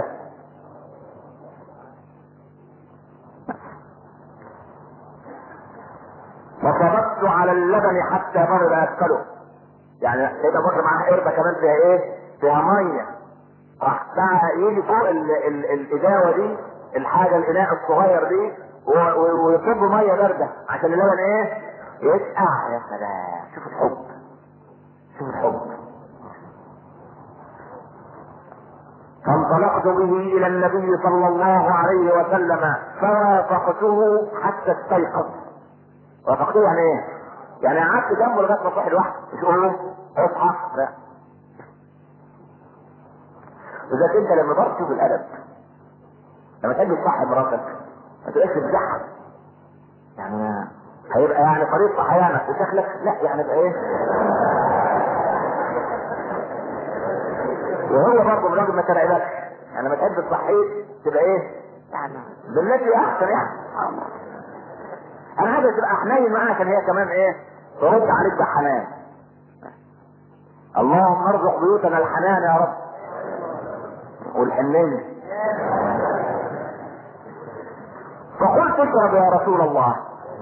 وصببت على اللبن حتى برد اسفله، يعني سيدنا بكر معاه قربه كمان فيها ايه؟ فيها ميه. راح يجي فوق الاداوه دي الحاجه الاناء الصغير دي ويصب ميه بارده عشان اللبن ايه؟ يسقع. يا سلام، شوف الحب، شوف الحب. فانطلقت به الى النبي صلى الله عليه وسلم فوافقته حتى استيقظ. وافقته يعني ايه؟ يعني قعدت جنبه لغايه ما صحي لوحده، مش اقول له اصحى، لا. اذا انت لما برضه تشوف الادب لما تجي تصحي مراتك ما تبقاش تفزعها، يعني هيبقى يعني طريق صحيانك وشكلك لا، يعني يبقى ايه؟ وهو برضه الراجل ما ترعبكش، يعني ما تحب تصحيه تبقى ايه؟ يعني بالتي احسن يعني. انا عايز تبقى حنين معاها عشان هي كمان ايه؟ ترد عليك بحنان. اللهم ارزق بيوتنا الحنان يا رب والحنين. فقلت اشرب يا رسول الله.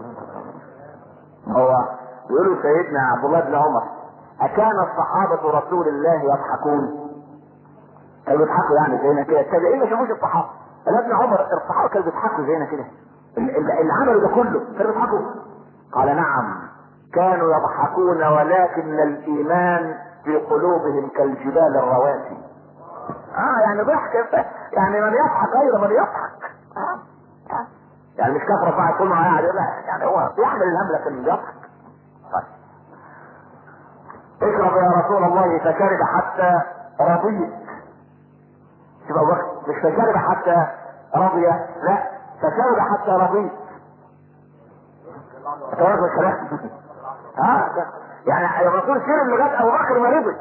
هو بيقولوا سيدنا عبد الله بن عمر اكان الصحابة رسول الله يضحكون؟ كانوا بيضحكوا يعني زينا كده، التابعين ما شافوش الصحابة. ابن عمر الصحابة كانوا بيضحكوا زينا كده، اللي عملوا ده كله كانوا بيضحكوا. قال نعم كانوا يضحكون ولكن الايمان في قلوبهم كالجبال الرواسي. يعني ضحك، يعني من يضحك غير من يضحك. يعني مش كثرة بقى كل ما قاعد، لا يعني هو بيحمل الهم لكن بيضحك. طيب اشرب يا رسول الله، فشرب حتى رضيت. شوف ابو بكر مش فشرب حتى رضي، لا فشرب حتى رضيت. توازن الكلام. يعني الرسول شرب لغايه ابو بكر ما رضي.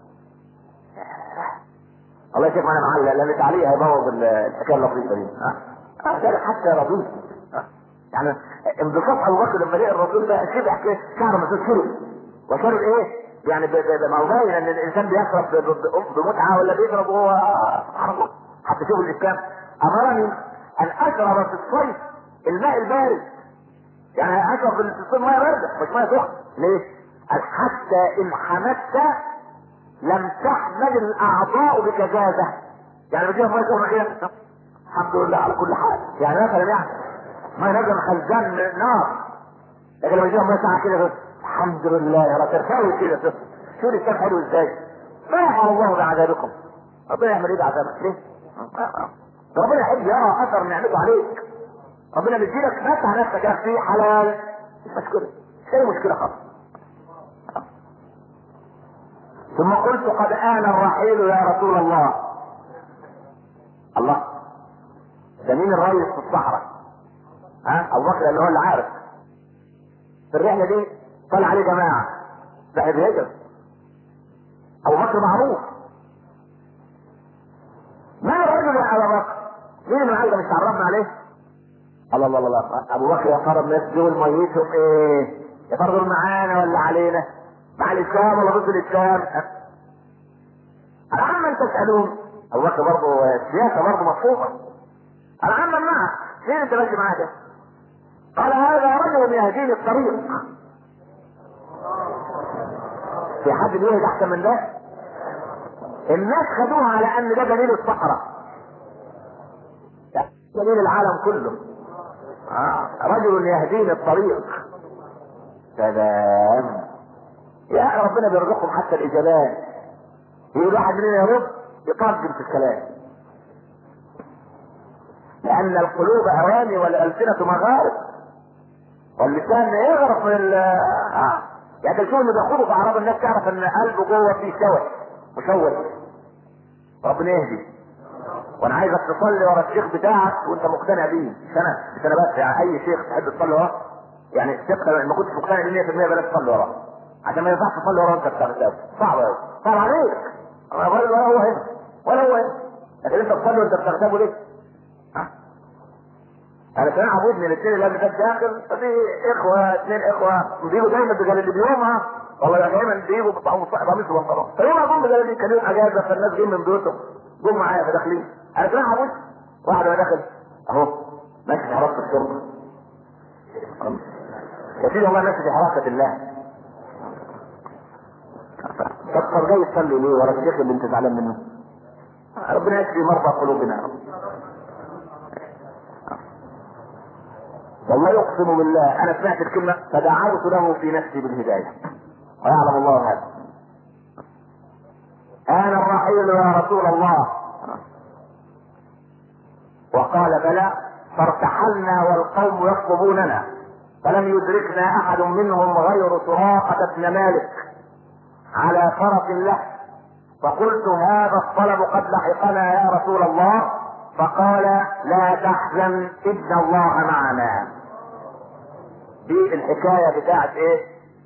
الله يشوف انا معلق لان تعليق هيبوظ الحكايه اللطيفه دي. شرب حتى رضيت. يعني انبساط ابو بكر لما لقى الرسول ده شبع كده شعره مسدود شرب. وشرب ايه؟ يعني ما هو باين ان الانسان بيشرب بمتعه ولا بيشرب وهو حتى شوف الاسلام امرني ان اشرب في الصيف الماء البارد. يعني اشرب في الصيف ماء بارده مش ماء سخن. ليه؟ حتى ان حمدت لم تحمل الاعضاء بكجازه. يعني بتجيب ماء سخنه كده الحمد لله على كل حال، يعني مثلا يعني ما نجم خزان نار، لكن لما يجيب ماء ساعه كده الحمد لله يا رب ترتوي كده. شو الاسلام حلو ازاي؟ ما يفعل الله بعذابكم. ربنا يعمل ايه بعذابك؟ ليه؟ ربنا يحب يرى اثر نعمته عليك. ربنا بيديلك فتح نفسك في حلال، مش مشكله، مش اي مشكله خالص. ثم قلت قد آن الرحيل يا رسول الله. الله، ده مين الرئيس في الصحراء؟ ابو بكر اللي هو اللي عارف. في الرحله دي طلع عليه جماعه بقى بيهجر. ابو بكر معروف. ما الرجل يا ابو بكر؟ مين اللي معاك ده مش تعرفنا عليه؟ الله الله الله، ابو بكر يا ترى الناس دول ميتهم ايه؟ يا ترى دول معانا ولا علينا؟ مع الاسلام ولا ضد الاسلام؟ العامة تسألون. ابو بكر برضه السياسة برضه مطلوبة. العامة معك، مين انت ماشي معاه ده؟ قال هذا رجل يهديني الطريق. في حد بيهدي احسن من ده؟ الناس خدوها على ان ده دليل الصحراء، دليل العالم كله. رجل يهديني الطريق. سلام يا ربنا بيرزقكم حتى الاجابات. يقول واحد مننا يا رب يترجم في الكلام، لان القلوب اواني والالسنه مغارب واللسان يغرق من يعني تشوف اللي بيخوضوا في اعراض الناس تعرف ان قلبه جوه فيه مشوش. ربنا يهدي. وانا عايزك تصلي ورا الشيخ بتاعك وانت مقتنع بيه، مش انا بس، يعني اي شيخ تحب تصلي وراه، يعني ثقه ما كنتش مقتنع بيه 100% بلاش تصلي وراه، عشان ما ينفعش تصلي وراه وانت بتغتاب. صعب قوي، صعب عليك. انا بقول ولا هو هنا ولا هو هنا، لكن انت تصلي وانت بتغتابه ليه؟ انا كان عبودني الاثنين اللي قبل كده داخل، ففي اثنين اخوه بيجوا دايما بجلابيهم، والله دايما بيجوا بقميص وبنطلون. فيوم اظن بجلابي كان يوم اجازه، فالناس جايين من بيوتهم جم معايا فداخلين. انا كان عبود واحد وانا داخل اهو ماشي في حراسه الشرطه. يا سيدي والله ماشي في حراسه الله. طب جاي تصلي ليه ورا الشيخ اللي انت زعلان منه؟ ربنا يشفي مرضى قلوبنا يا رب. والله يقسم بالله انا سمعت الكلمة فدعوت له في نفسي بالهداية، ويعلم الله هذا. انا الرحيل يا رسول الله. وقال بلى، فارتحلنا والقوم يطلبوننا، فلم يدركنا احد منهم غير سراقة بن مالك على فرس له، فقلت هذا الطلب قد لحقنا يا رسول الله، فقال لا تحزن ان الله معنا. دي الحكاية بتاعت ايه؟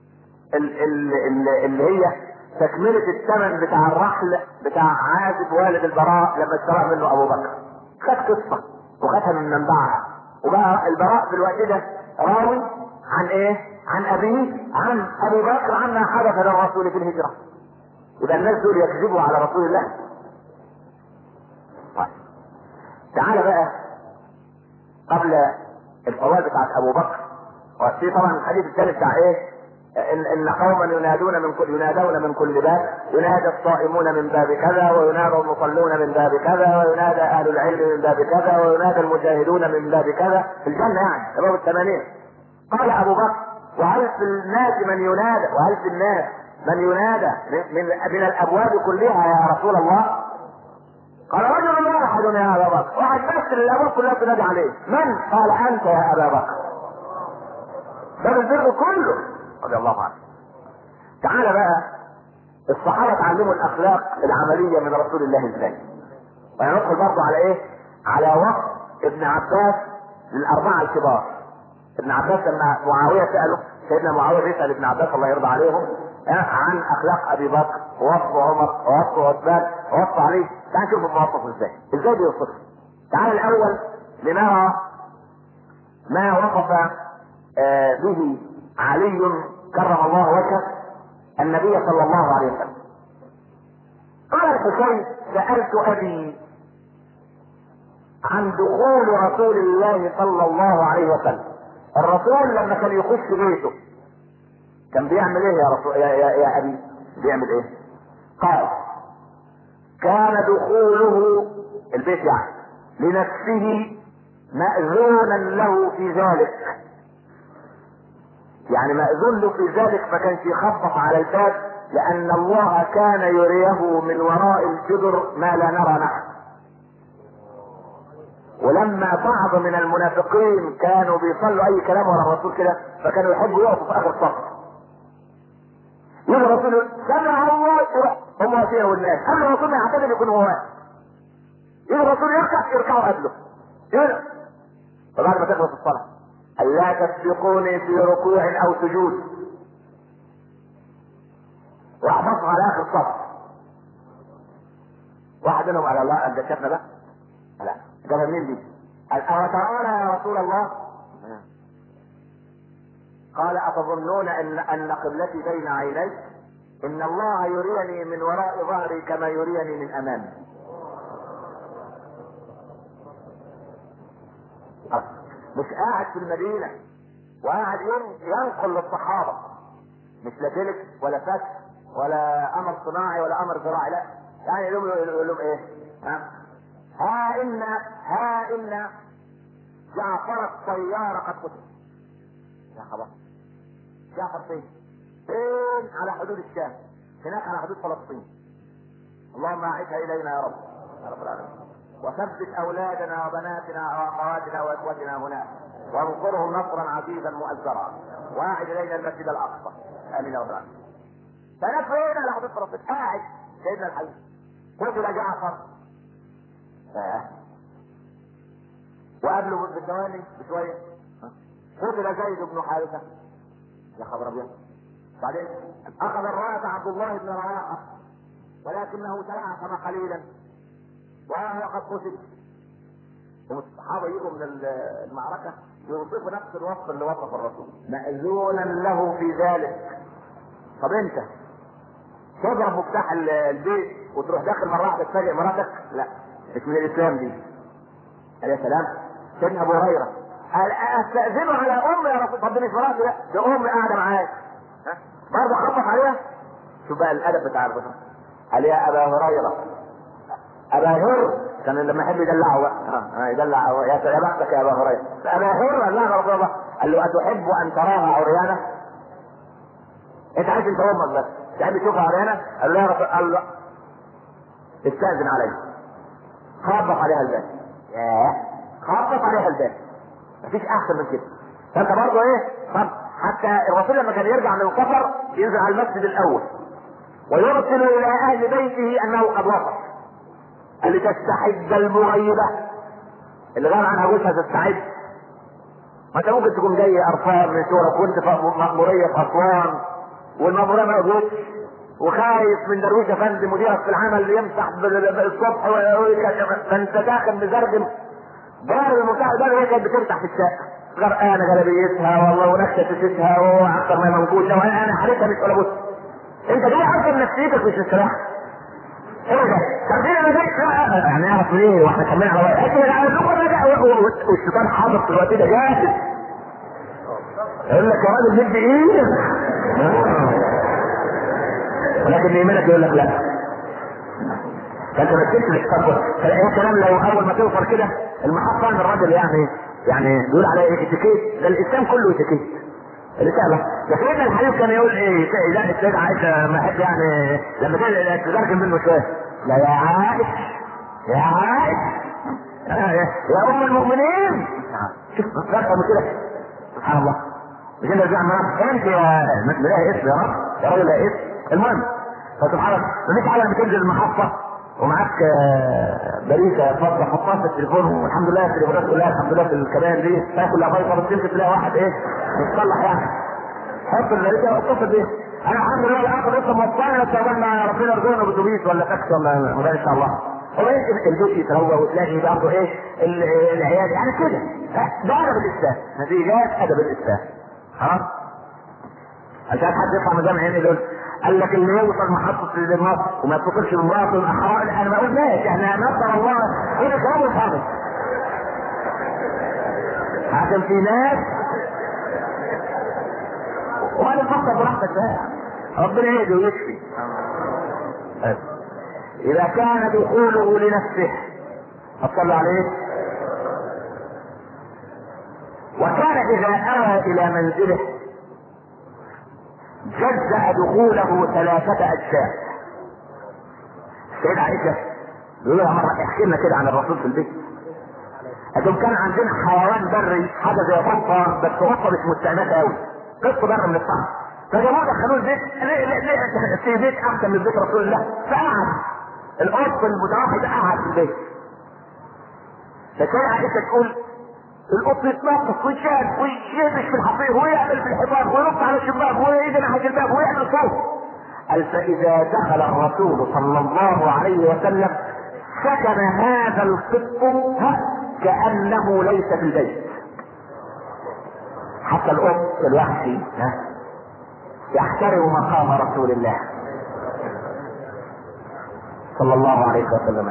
اللي هي تكملة الثمن بتاع الرحل بتاع عازب والد البراء لما اشترى منه ابو بكر. خد قصة وخدها من منبعها، وبقى البراء في الوقت ده راوي عن ايه؟ عن ابيه، عن ابي بكر، عما حدث للرسول في الهجرة. يبقى الناس دول يكذبوا على رسول الله. طيب تعال بقى قبل الفوائد بتاعت ابو بكر، وفي طبعا الحديث الثالث بتاع ايه؟ ان قوما ينادون من كل باب، ينادى الصائمون من باب كذا، وينادى المصلون من باب كذا، وينادى اهل العلم من باب كذا، وينادى المجاهدون من باب كذا في الجنه، يعني باب الثمانين. قال ابو بكر وهل في الناس من ينادى من الابواب كلها يا رسول الله؟ قال رجل واحد يا ابا بكر، واحد بس الابواب كلها تنادي عليه. من؟ قال انت يا ابا بكر. باب البر كله رضي الله عنه. تعال بقى الصحابه اتعلموا الاخلاق العمليه من رسول الله ازاي. وهندخل برضه على ايه؟ على وقت ابن عباس للاربعه الكبار. ابن عباس لما معاويه ساله، سيدنا معاويه بيسال ابن عباس الله يرضى عليهم عن اخلاق ابي بكر ووصف عمر ووصف عثمان ووصف علي. تعال نشوف المواصف ازاي بيوصف. تعال الاول لنرى ما وصف به علي كرم الله وجهه النبي صلى الله عليه وسلم. قال الحسين سألت أبي عن دخول رسول الله صلى الله عليه وسلم. الرسول لما كان يخش بيته كان بيعمل ايه يا رسول يا أبي؟ بيعمل ايه؟ قال كان دخوله البيت يعني لنفسه مأذونا له في ذلك، يعني مأذون له في ذلك، ما كانش يخبط على الباب، لأن الله كان يريه من وراء الجدر ما لا نرى نحن. ولما بعض من المنافقين كانوا بيصلوا أي كلام ورا الرسول كده، فكانوا يحبوا يقفوا في آخر الصف. يجي الرسول سمع الله يروح هم واقفين والناس قبل الرسول ما يعتدل يكون هو واقف. يجي الرسول يركعوا قبله يلا. فبعد ما تخلص الصلاة قال لا تسبقوني في ركوع او سجود، واحفظوا على اخر الصف. واحد منهم قال الله انت شافنا بقى؟ لا جاب مين دي؟ قال أترانا يا رسول الله؟ قال أتظنون أن قبلتي بين عيني؟ إن الله يريني من وراء ظهري كما يريني من أمامي. مش قاعد في المدينة وقاعد ينقل للصحابة، مش لا تلك ولا فتح ولا أمر صناعي ولا أمر زراعي، لا، يعني يقول لهم إيه؟ ها إن جعفر الطيار قد قتل. يا خبر، جعفر فين؟ على حدود الشام، هناك على حدود فلسطين. اللهم اعدها الينا يا رب، يا رب العالمين، وثبت اولادنا وبناتنا واخواتنا واخوتنا هناك، وانصرهم نصرا عزيزا مؤزرا، واعد الينا المسجد الاقصى، امين يا رب العالمين. فهناك فين على حدود فلسطين قاعد سيدنا الحبيب، قتل جعفر. وقبله بثواني بشويه قتل زيد بن حارثه. يا خبر ابيض. بعدين اخذ الرايه عبد الله بن رواحه، ولكنه تلعثم قليلا وهو قد قتل. والصحابه يجوا من المعركه يوصفوا نفس الوصف اللي وصف الرسول، مأذونا له في ذلك. طب انت تضرب مفتاح البيت وتروح داخل مره واحده تفاجئ مراتك؟ لا، مش من الاسلام دي. يا سلام. سيدنا ابو هريره قال استاذنوا على امي يا رسول. طب مش مراتي، لا دي امي قاعده معاك، برضه خبط عليها. شوف بقى الادب بتاع الرسول. قال يا ابا هريره، ابا هر كان لما يحب يدلعه بقى يدلع يا بختك يا ابا هريره. ابا هر قال لا رسول الله، قال له اتحب ان تراها عريانه؟ انت عايز انت امك بس تحب تشوفها عريانه؟ قال له يا رسول الله استاذن علي. خبط عليها الباب. ياه خبط عليها الباب. مفيش احسن من كده. فانت برضه ايه؟ طب حتى الرسول لما كان يرجع من السفر ينزل على المسجد الاول ويرسل الى اهل بيته انه قد وصل. قال لي تستحد المغيبه اللي غاب عنها جوزها تستعد. ما انت ممكن تكون جاي قرفان من شغلك وانت في مأمورية في اسوان والمأمورية ما جوتش وخايف من درويش افندي مديرك في العمل يمسح الصبح فانت داخل مزرجم. دار المساعد ده هي كانت بتمسح في الشقه غرقانه جلابيتها والله ونكشه تشتها واكثر ما منكوشه وانا حالتها مش ولا بص. انت جاي اصلا نفسيتك مش مستريح. ايه ده؟ تعرفين انا جاي يعني اعرف ليه واحنا كملنا على وقت والشيطان حاضر في الوقت ده جاهز. يقول لك يا راجل جد ايه؟ ولكن ايمانك يقول لك لا. فانت ما تكتبش الحساب. فايه كلام لو اول ما توصل كده المحطه ان الراجل يعني بيقول على ايه اتيكيت. ده الاسلام كله اتيكيت. الرسالة. لكن الحديث كان يقول ايه؟ لا السيدة عائشة ما احب يعني لما تترجم منه شوية. لا يا عائش يا عائش يا ام المؤمنين. شوف نفسها من كده سبحان الله. مش انت رجع معاك انت يا لا اسم يا رب يا راجل لا اسم. المهم فسبحان الله مفيش حاجة لما تنزل المحطة ومعاك بريكة فضة حطها في التليفون والحمد لله التليفونات كلها الحمد لله في الكبائر دي كلها بايظة بس يمكن تلاقي واحد ايه متصلح يعني. حط البريكة واتصل بيه. انا الحمد لله الاخر لسه موصلنا لما ربنا يرزقنا باتوبيس ولا تاكسي ولا ان شاء الله. هو يمكن البيت يتروى وتلاقي برضه ايه العيال يعني كده. ده ادب الاسلام. نتيجات ادب الاسلام. خلاص؟ عشان حد يطلع من جامع هنا دول قال لك اللي يوصل محطة المصر وما يتصلش بمراته الاحرار. انا ما قلناش احنا نصر الله كل كلام الفاضل. عشان في ناس وما نفكر براحتك بقى ربنا يهدي ويشفي. اذا كان دخوله لنفسه فصلوا عليه. وكان اذا اوى الى منزله جزأ دخوله 3 أجزاء. السيدة عائشة بيقول لها مرة احكي لنا كده عن الرسول في البيت. قالوا كان عندنا حيوان بري حاجة زي قطة بس قطة مش مستأنسة قوي. قطة بر من الصحراء. فجابوه دخلوه البيت في بيت احسن من بيت رسول الله. فقعد القط المتوحد قعد في البيت. فالسيدة عائشة تقول القط يتنطط ويشاد ويشبش في الحصير ويعمل في الحيطان وينط على الشباك ويجي ناحيه الباب ويعمل صوت. قال فاذا دخل الرسول صلى الله عليه وسلم سكن هذا القط كانه ليس في البيت. حتى القط الوحشي يحترم مقام رسول الله صلى الله عليه وسلم.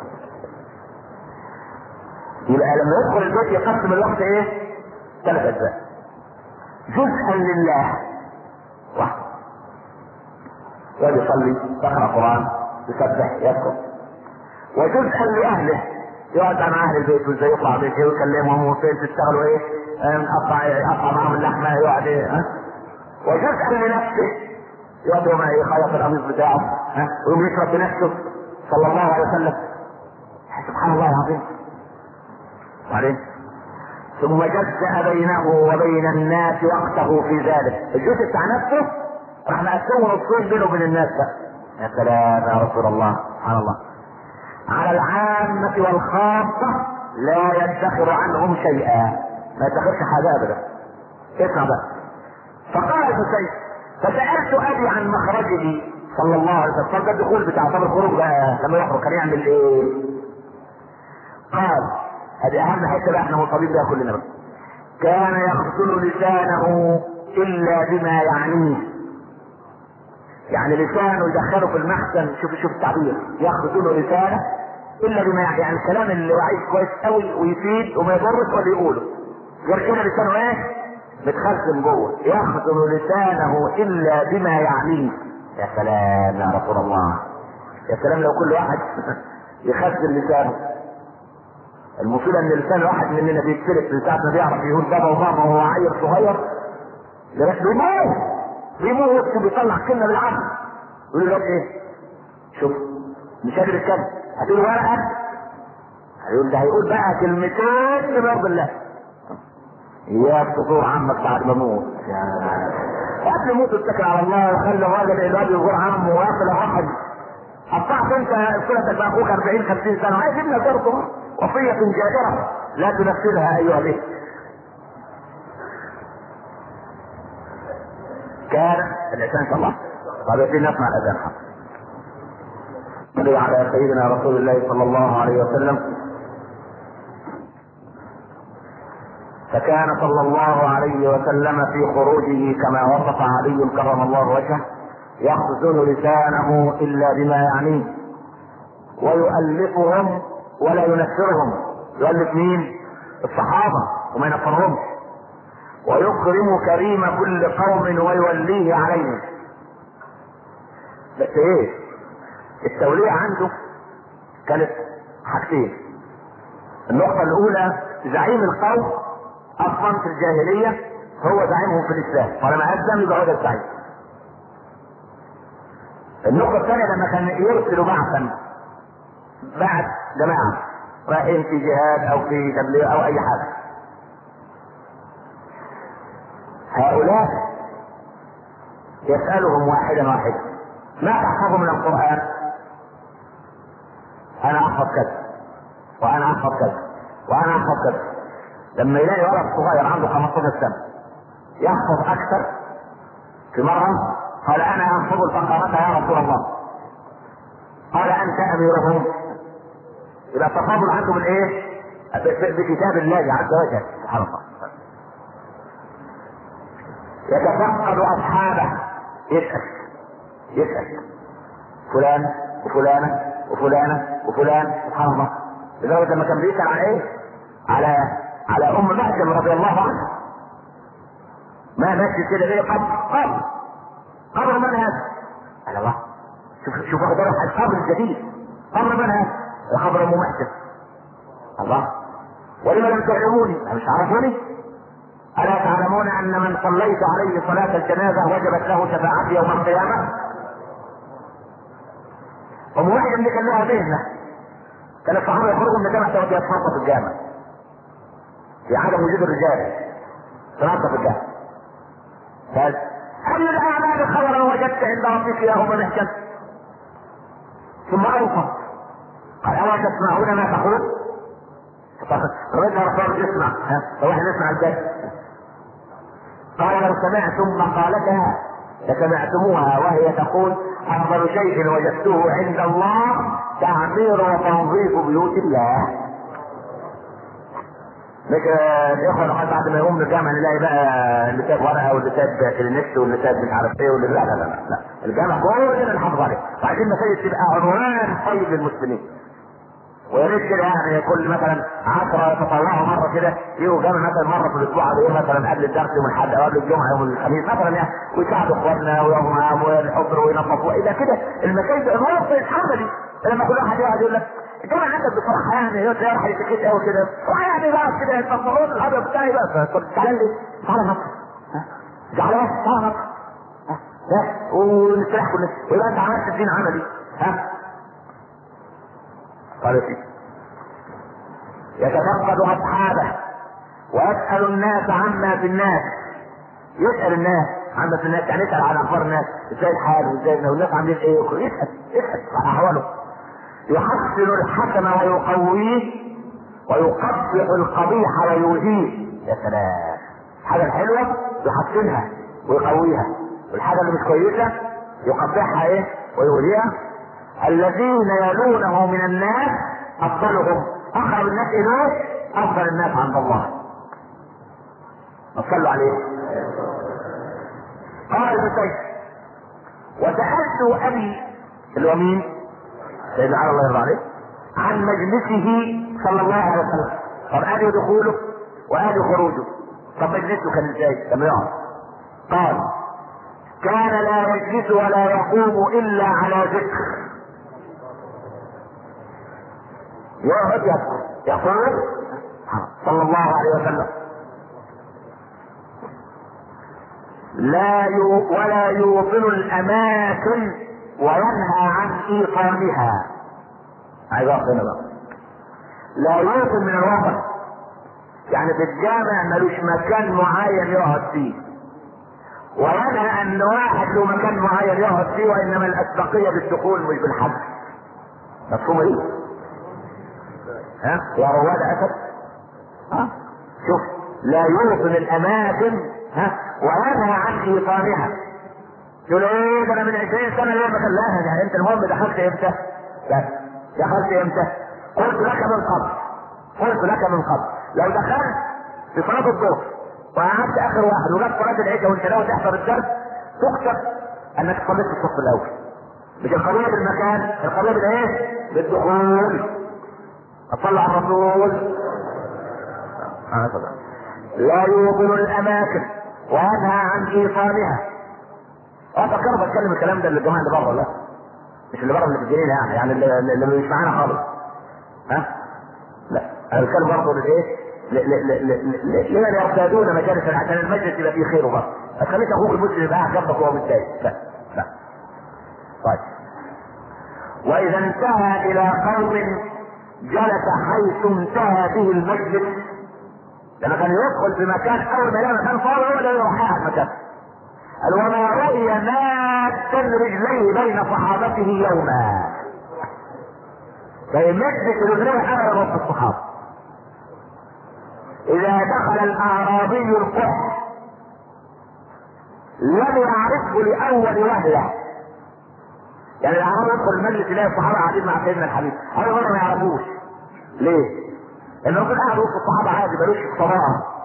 يبقى لما يدخل البيت يقسم الوقت ايه؟ 3 أجزاء. جزءا لله واحد يقعد يصلي يقرا قران يسبح يذكر. وجزءا لاهله يقعد مع اهل البيت وازاي يطلع بيته ويكلمهم وفين تشتغلوا ايه اقطع معاهم اللحمه يقعد ايه وجزءا لنفسه يقعد يوم يخيط القميص بتاعه ويقوم يشرب بنفسه صلى الله عليه وسلم. سبحان الله العظيم. بعدين ثم جزأ بينه وبين الناس وقته في ذلك. الجزء بتاع نفسه راح نقسمه نصين بينه وبين الناس بقى. يا سلام يا رسول الله سبحان الله. على العامة والخاصة لا يدخر عنهم شيئا. ما يدخرش حاجة ابدا. اسمع بقى. فقال الحسين فسألت ابي عن مخرجه صلى الله عليه وسلم. طب الدخول بتاع طب الخروج بقى لما يخرج كان يعمل ايه؟ قال هذه اهم حته بقى احنا مصابين بها كلنا بقى. كان يغسل لسانه الا بما يعنيه. يعني لسانه يدخله في المحسن. شوف التعبير يغسل لسانه الا بما يعني الكلام اللي عايز كويس قوي ويفيد وما يضرش ولا يقوله. غير كده لسانه ايه؟ متخزن جوه. يغسل لسانه الا بما يعنيه. يا سلام يا رسول الله. يا سلام لو كل واحد يخزن لسانه. المصيبه ان لسان واحد مننا بيتسلك من ساعه ما بيعرف يقول بابا وماما وهو عيل صغير بيموت وبيطلع كلمه بالعقل. يقول له ايه؟ شوف مش قادر يتكلم. هتقول ورقه يقول ده هيقول بقى كلمتين لباب الله. اياك تزور عمك بعد ما اموت. قبل موت اتكل على الله وخلي الراجل الواد يزور عمه وياكل الرحم. قطعت انت صلتك باخوك 40 50 سنه عايز ابنك برضه وصيه جائره لا تنفذها ايها الاخوه. كان الانسان ان شاء الله. طب يا سيدي نسمع الاذان حق. صلوا على سيدنا رسول الله صلى الله عليه وسلم. فكان صلى الله عليه وسلم في خروجه كما وصف علي كرم الله وجهه يخزن لسانه الا بما يعنيه ويؤلفهم ولا ينفرهم. يؤلف مين؟ الصحابه وما ينفرهمش. ويكرم كريم كل قوم ويوليه عليهم. بس ايه التوليه عنده؟ كانت حاجتين. النقطه الاولى زعيم القوم اصلا في الجاهليه هو زعيمهم في الاسلام، فلما اسلم يبقى هو ده الزعيم. النقطه الثانيه لما كان يرسل بعثا بعد جماعه رايحين في جهاد او في تبليغ او اي حاجه، هؤلاء يسالهم واحدا واحدا ما تحفظوا من القران؟ انا احفظ كذا وانا احفظ كذا وانا احفظ كذا. لما يلاقي ولد صغير عنده 15 سنه يحفظ اكثر، في مره قال انا احفظ البقره يا رسول الله. قال انت اميرهم. يبقى التفاضل عنده من ايه؟ بكتاب الله عز وجل سبحان الله. يتفقد اصحابه، يسال فلان وفلانه وفلانه وفلان سبحان الله. لذلك لما كان بيسال على ايه؟ على ام محجن رضي الله عنها. ما ماشي كده ليه؟ قبر من هذا؟ قال الله شوف اخبار القبر الجديد. قبر من هذا؟ قبر ام محجن. الله ولما لم تعلموني؟ مش عرفوني؟ الا تعلمون ان من صليت عليه صلاه الجنازه وجبت له شفاعتي يوم القيامه؟ ام محجن دي كان لها مهنه، كان الصحابه يخرجوا من الجامع تقعد يتنظف الجامع في عدم وجود الرجال، تنظف الجامع. بس أي الأعمال خيرا وجدت عند ربك يا أم محجن؟ ثم أوصى قال ألا تسمعون ما تقول؟ فردنا رسول اسمع، فواحد نسمع الجد. قال لو سمعتم مقالتها لسمعتموها وهي تقول أفضل شيء وجدته عند الله تعمير وتنظيف بيوت الله. مش الاخوه لغايه بعد ما يقوم من الجامعه نلاقي بقى اللي ساب ورقه واللي ساب كلينكس واللي ساب مش عارف ايه واللي لا الجامعه كلنا نحافظ عليه وعايزين مساجد تبقى عنوان طيب للمسلمين. ويا ريت كده يعني كل مثلا 10 يتطلعوا مره كده يجوا جامع مثلا مره في الاسبوع او مثلا قبل الدرس يوم الاحد او قبل الجمعه يوم الخميس مثلا يعني ويساعدوا اخواننا ويوم الحضر وينظفوا. اذا كده المساجد الوقت الحمدي لما كل واحد يقعد يقول لك الجامعة عندك بصراحة يعني هي تلاقي واحد يتكيت قوي كده ويعني بقى كده يتصورون الهدف بتاعي بقى فكنت تعالى لي تعالى مصر تعالى مصر لا ونستريح كلنا ويبقى انت عملت الدين عملي قال فيه يتفقد اصحابه ويسأل الناس عما في الناس. يسأل الناس عما في الناس يعني يسأل عن اخبار الناس ازاي الحال وازاي والناس عاملين ايه يسأل عن احوالهم. يحسن الحسن ويقويه ويقبح القبيح ويوهيه. يا سلام الحاجة الحلوة يحسنها ويقويها والحاجة اللي مش كويسة يقبحها ايه ويوهيها. الذين يلونه من الناس افضلهم اقرب الناس اليه افضل الناس عند الله. صلوا عليه. قال ابن سيد وسألت ابي اللي هو مين؟ سيدنا علي الله يرضى عليه عن مجلسه صلى الله عليه وسلم. طب ادي دخوله وادي خروجه. طب مجلسه كان ازاي؟ لما يقعد قال كان لا يجلس ولا يقوم الا على ذكر. يقعد يقول صلى الله عليه وسلم ولا يوطن الاماكن وينهى عن ايقامها. عايز اقف هنا بقى. لا يوطن من الوطن، يعني في الجامع ملوش مكان معين يقعد فيه، وينهى ان واحد له مكان معين يقعد فيه، وانما الاسبقيه بالدخول مش بالحبس. مفهوم ايه؟ ها يا رواد اسد؟ ها شوف، لا يوطن الاماكن وينهى عن ايطانها. يقول ايه ده انا من 20 سنه ليه ما خلاها؟ انت المهم دخلت امتى؟ بس دخلت امتى؟ قلت لك من قبل لو دخلت في صلاه الظهر وقعدت اخر واحد وجت صلاه العشاء وانت ناوي تحضر الدرس، تكتب انك صليت في الصف الاول. مش القضيه بالمكان، القضيه بالايه؟ بالدخول. اصلي على الرسول. لا يوطن الاماكن وينهى عن ايصالها. فكرت اتكلم الكلام ده للجماعه اللي بره، لا مش اللي بره اللي في الجنينه، يعني اللي مش معانا خالص. لا انا بتكلم برضه للايه؟ لمن يرتادون مجالس عشان المجلس يبقى فيه خير وبركه. ما تخليش اخوك المسلم يبقى قاعد جنبك وهو متضايق. لا. طيب. واذا انتهى الى قوم جلس حيث انتهى به المجلس، لما كان يدخل في مكان اول ما يلاقي مكان فاضي هو اللي يروح قاعد مكانه. قال وما رؤي مادا رجليه بين صحابته يوما. فيمجلس رجليه على رب الصحابه. اذا دخل الاعرابي القح لم يعرفه لاول وهله. يعني الاعرابي يدخل المجلس يلاقي الصحابه قاعدين مع سيدنا الحبيب، اول مره ما يعرفوش. ليه؟ لان الراجل قاعد وسط الصحابه عادي ملوش الصراحه.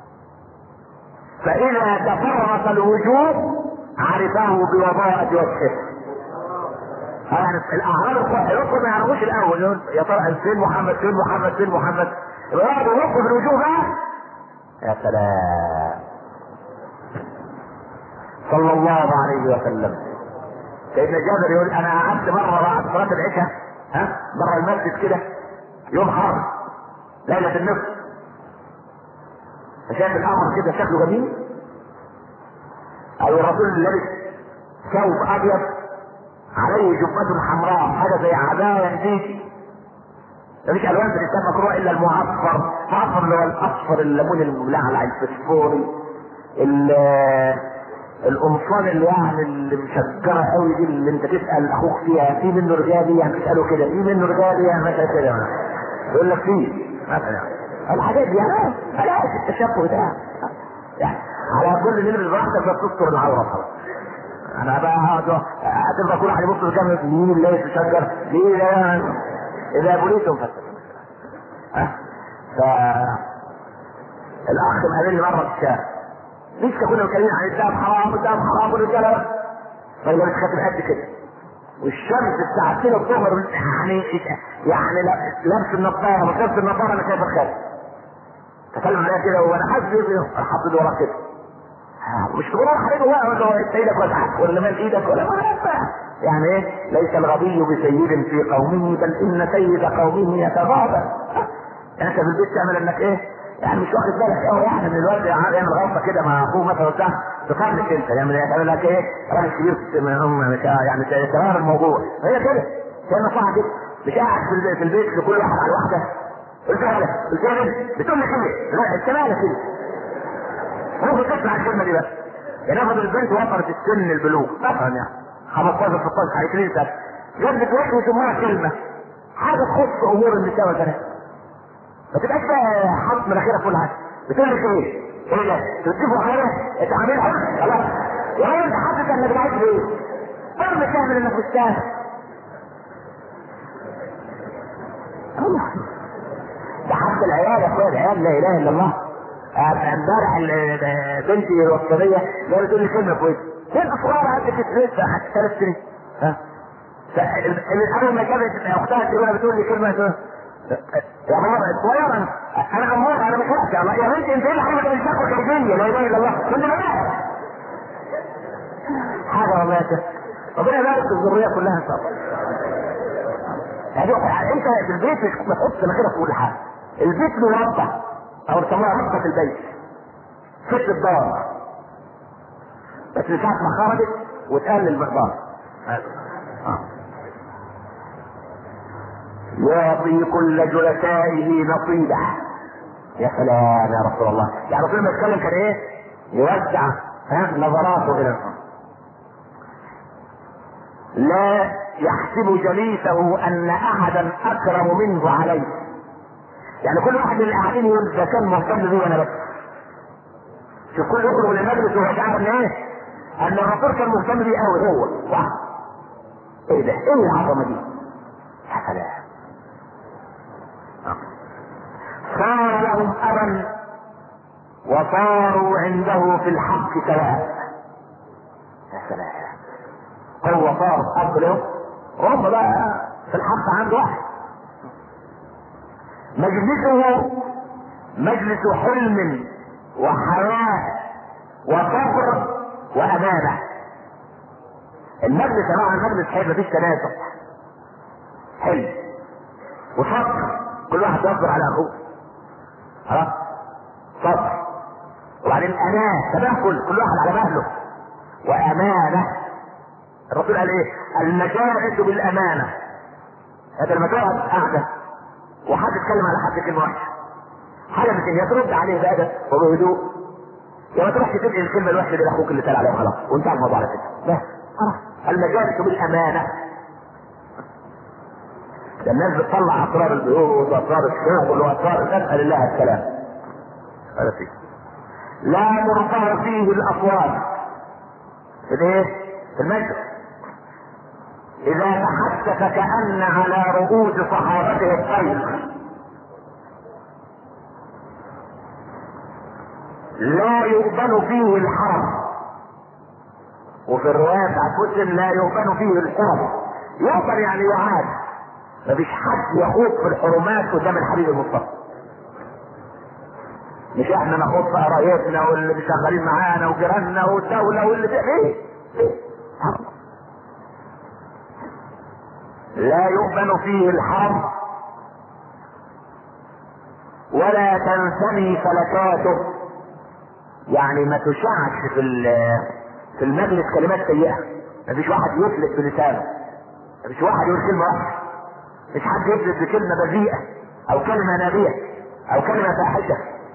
فاذا تفرق الوجوه عرفه بوضاءة وجهه. يعني الاعراب القح يدخل ما يعرفوش الاول، يا ترى فين محمد فين محمد فين محمد، يقعدوا يلقوا في الوجوه بقى. يا سلام. صلى الله عليه وسلم. سيدنا جابر يقول انا قعدت مره بعد صلاه العشاء بره المسجد كده يوم حر ليله النصف، فشاف القمر كده شكله جميل. او الرسول لابس ثوب ابيض عليه جبه حمراء، حاجه زي عبايه نسيتي. مفيش الوان في الاسلام مكروه الا المعصفر، المعصفر اللي هو الاصفر الليمون الملعلع الفسفوري، القمصان اللي يعني اللي مشجره قوي دي اللي انت تسال اخوك فيها في منه رجالي، يعني تساله كده في منه رجالي يعني مثلا كده يقول لك فيه مثلا الحاجات دي يعني بلاش التشبه ده يعني. على كل نمر براحتك بس تستر العوره خلاص. انا بقى هتبقى كل واحد يبص للكاميرا مين اللي لابس شجر ليه ده اذا بوليتهم فتح. الاخ مقابلني مره في الشارع لسه كنا متكلمين عن الذهب حرام والذهب حرام والرجاله، فانا مش خاتم قد كده والشمس الساعه 2 الظهر يعني لابس النظاره مش لابس النظاره انا شايف الخاتم. تكلم عليها كده وانا حاسس بيه حاطط له ورا كده مش تقول له حبيبي بقى ولا انت ايدك وسعت ولا مال ايدك ولا يعني ايه؟ ليس الغبي بسيد في قومه بل ان سيد قومه يتغاضى. انت في البيت تعمل انك ايه؟ يعني مش واخد بالك قوي يعني من الواد يعمل غلطه كده مع اخوه مثلا بتاع تفرق انت يعمل لك ايه؟ راجل كبير منهم يعني تكرار الموضوع هي كده كان صح كده مش قاعد في البيت لكل واحد على واحده قلت له بتقول لي كده لا انت مالك كده ممكن تسمع الكلمه دي بس يعني ناخد البنت وصلت السن البلوغ مثلا يعني 15 16 20 سنه جابت وقت وسموها كلمه حاجه تخص امور النساء والبنات ما تبقاش بقى حاط مناخيرك كل حاجه بتقول لك ايه ده تديكوا حاجه انت عاملها خلاص يا راجل انت حاسس انك عايز ايه؟ ارمي تعمل انك مستاهل ده حتى العيال يا اخويا العيال لا اله الا الله. امبارح بنتي الوسطانيه جايه تقول لي كلمه كويسه بنت صغيره قد كده 3 سنين اول ما جابت اختها تقول بتقول لي كلمه يا عمر صغيره انا عمر انا مش وقتي الله يا بنتي انت ايه اللي حضرتك مش تاخد خارجيه لا اله الا الله كنت بقى حاجه والله يا شيخ ربنا يبارك في الذريه كلها ان شاء الله. يعني انت في البيت مش ما تحطش مناخيرك في كل حاجه البيت مربع او يسموها ربطه البيت ست الدار بس ساعة ما خرجت وتقلل المقدار يعطي كل جلسائه نصيبه. يا سلام يا رسول الله. يعني رسول الله يتكلم كان ايه؟ يوزع نظراته الى الارض. لا يحسب جليسه ان احدا اكرم منه عليه. يعني كل واحد من القاعدين يقول ده كان مهتم بيه وانا بس. شوف كل يخرج من المجلس وهو شعر ان ايه؟ ان الرسول كان مهتم بيه قوي هو. صح. ايه ده؟ ايه العظمه دي؟ يا سلام. صار لهم ابا وصاروا عنده في الحق سواء. يا سلام. هو صار اب له وهم بقى في الحق عنده واحد. مجلسه مجلس حلم وحياة وصبر وامانة. المجلس نوع المجلس حلم مفيش تنازع. حلم وصبر، كل واحد يصبر على اخوه. خلاص صبر. وبعدين امان تباهل، كل واحد على مهله. وامانة. الرسول قال ايه؟ المجالس بالامانة. هذا لما تقعد قاعدة وحد يتكلم على حد كلمة وحشة، حاجة مثل هي ترد عليه بأدب وبهدوء. يا ما تروحش تنقل الكلمة الوحشة دي لاخوك اللي سال عليها خلاص وانتهى الموضوع على كده. بس خلاص. المجالس بالامانة. ده الناس بتطلع اسرار البيوت واسرار الشغل واسرار، نسأل الله السلام. هذا فيه. لا مرفع فيه الاصوات. في ايه؟ في المجلس. اذا تحدث كأن على رؤوس صحابته الطير. لا يؤذن فيه الحرم. وفي الرواية بتاعت مسلم لا يؤذن فيه الحرم. يؤذن يعني يعاد. مفيش حد يخوض في الحرمات قدام الحبيب المصطفى. مش احنا نخوض في قرايبنا واللي شغالين معانا وجيراننا والدولة واللي ايه؟ لا يؤذن فيه الحرم ولا تنثني فلكاته. يعني ما تشعش في المجلس كلمات سيئة. مفيش واحد يفلت بلسانه. مفيش واحد يقول كلمة واحدة. مفيش حد يفلت بكلمة بذيئة او كلمة نابية او كلمة فاحشة.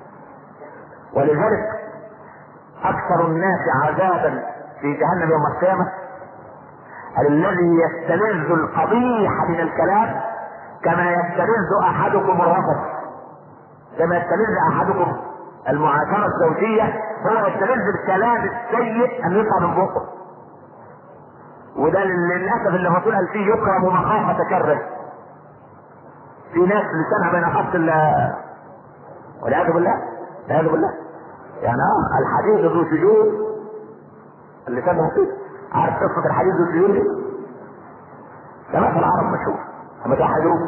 ولذلك اكثر الناس عذابا في جهنم يوم القيامة الذي يستلذ القبيح من الكلام كما يستلذ احدكم الرفث. كما يستلذ احدكم المعاشرة الزوجية هو يستلذ الكلام السيء ان يطلع من بقه. وده للاسف اللي الرسول قال فيه يكرم مخافة كره. في ناس لسانها بين خط والعياذ بالله. والعياذ بالله. يعني الحديد ذو سجود اللسان مفيد. عارف قصة الحديد ذو سجود دي؟ ده مثل العرب مشهور. اما توحدوه.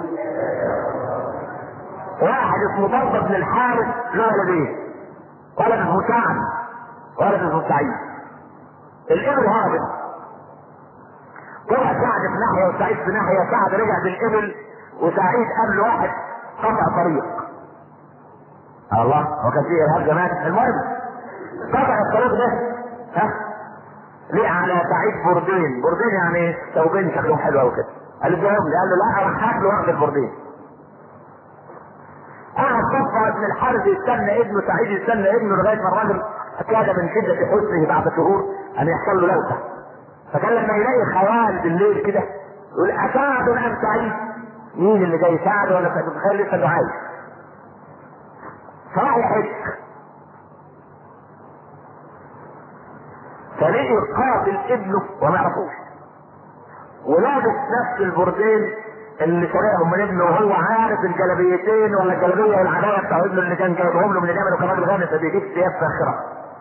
واحد اسمه ضرب بن الحارث له ولدين. ولد اسمه سعد ولد اسمه سعيد. الابل هابط. طلع سعد في ناحية وسعيد في ناحية. سعد رجع بالابل وسعيد قبل واحد قطع طريق. الله هو كان فيه ارهاب زمان. المهم قطع الطريق ده ليه على سعيد بردين. بردين يعني ثوبين شكلهم حلو قوي كده. قال له قال له لا راح هاكله واخد البردين. قعد صفى ابن الحارث يستنى ابنه سعيد يستنى ابنه لغايه ما الراجل كاد من شده حزنه بعد شهور ان يحصل له لوثه. فكان لما يلاقي خوال بالليل كده يقول اسعد ام سعيد؟ مين اللي جاي سعد ولا سعيد؟ تخيل لسه انه عايش. فراح يحج فلقي قاتل ابنه وما يعرفوش ولابس نفس البردين اللي شريهم من ابنه وهو عارف الجلبيتين ولا الجلبيه والعبايه بتاع ابنه اللي كان جايبهم له من اليمن وكان راجل غني فبيجيب ثياب فاخره.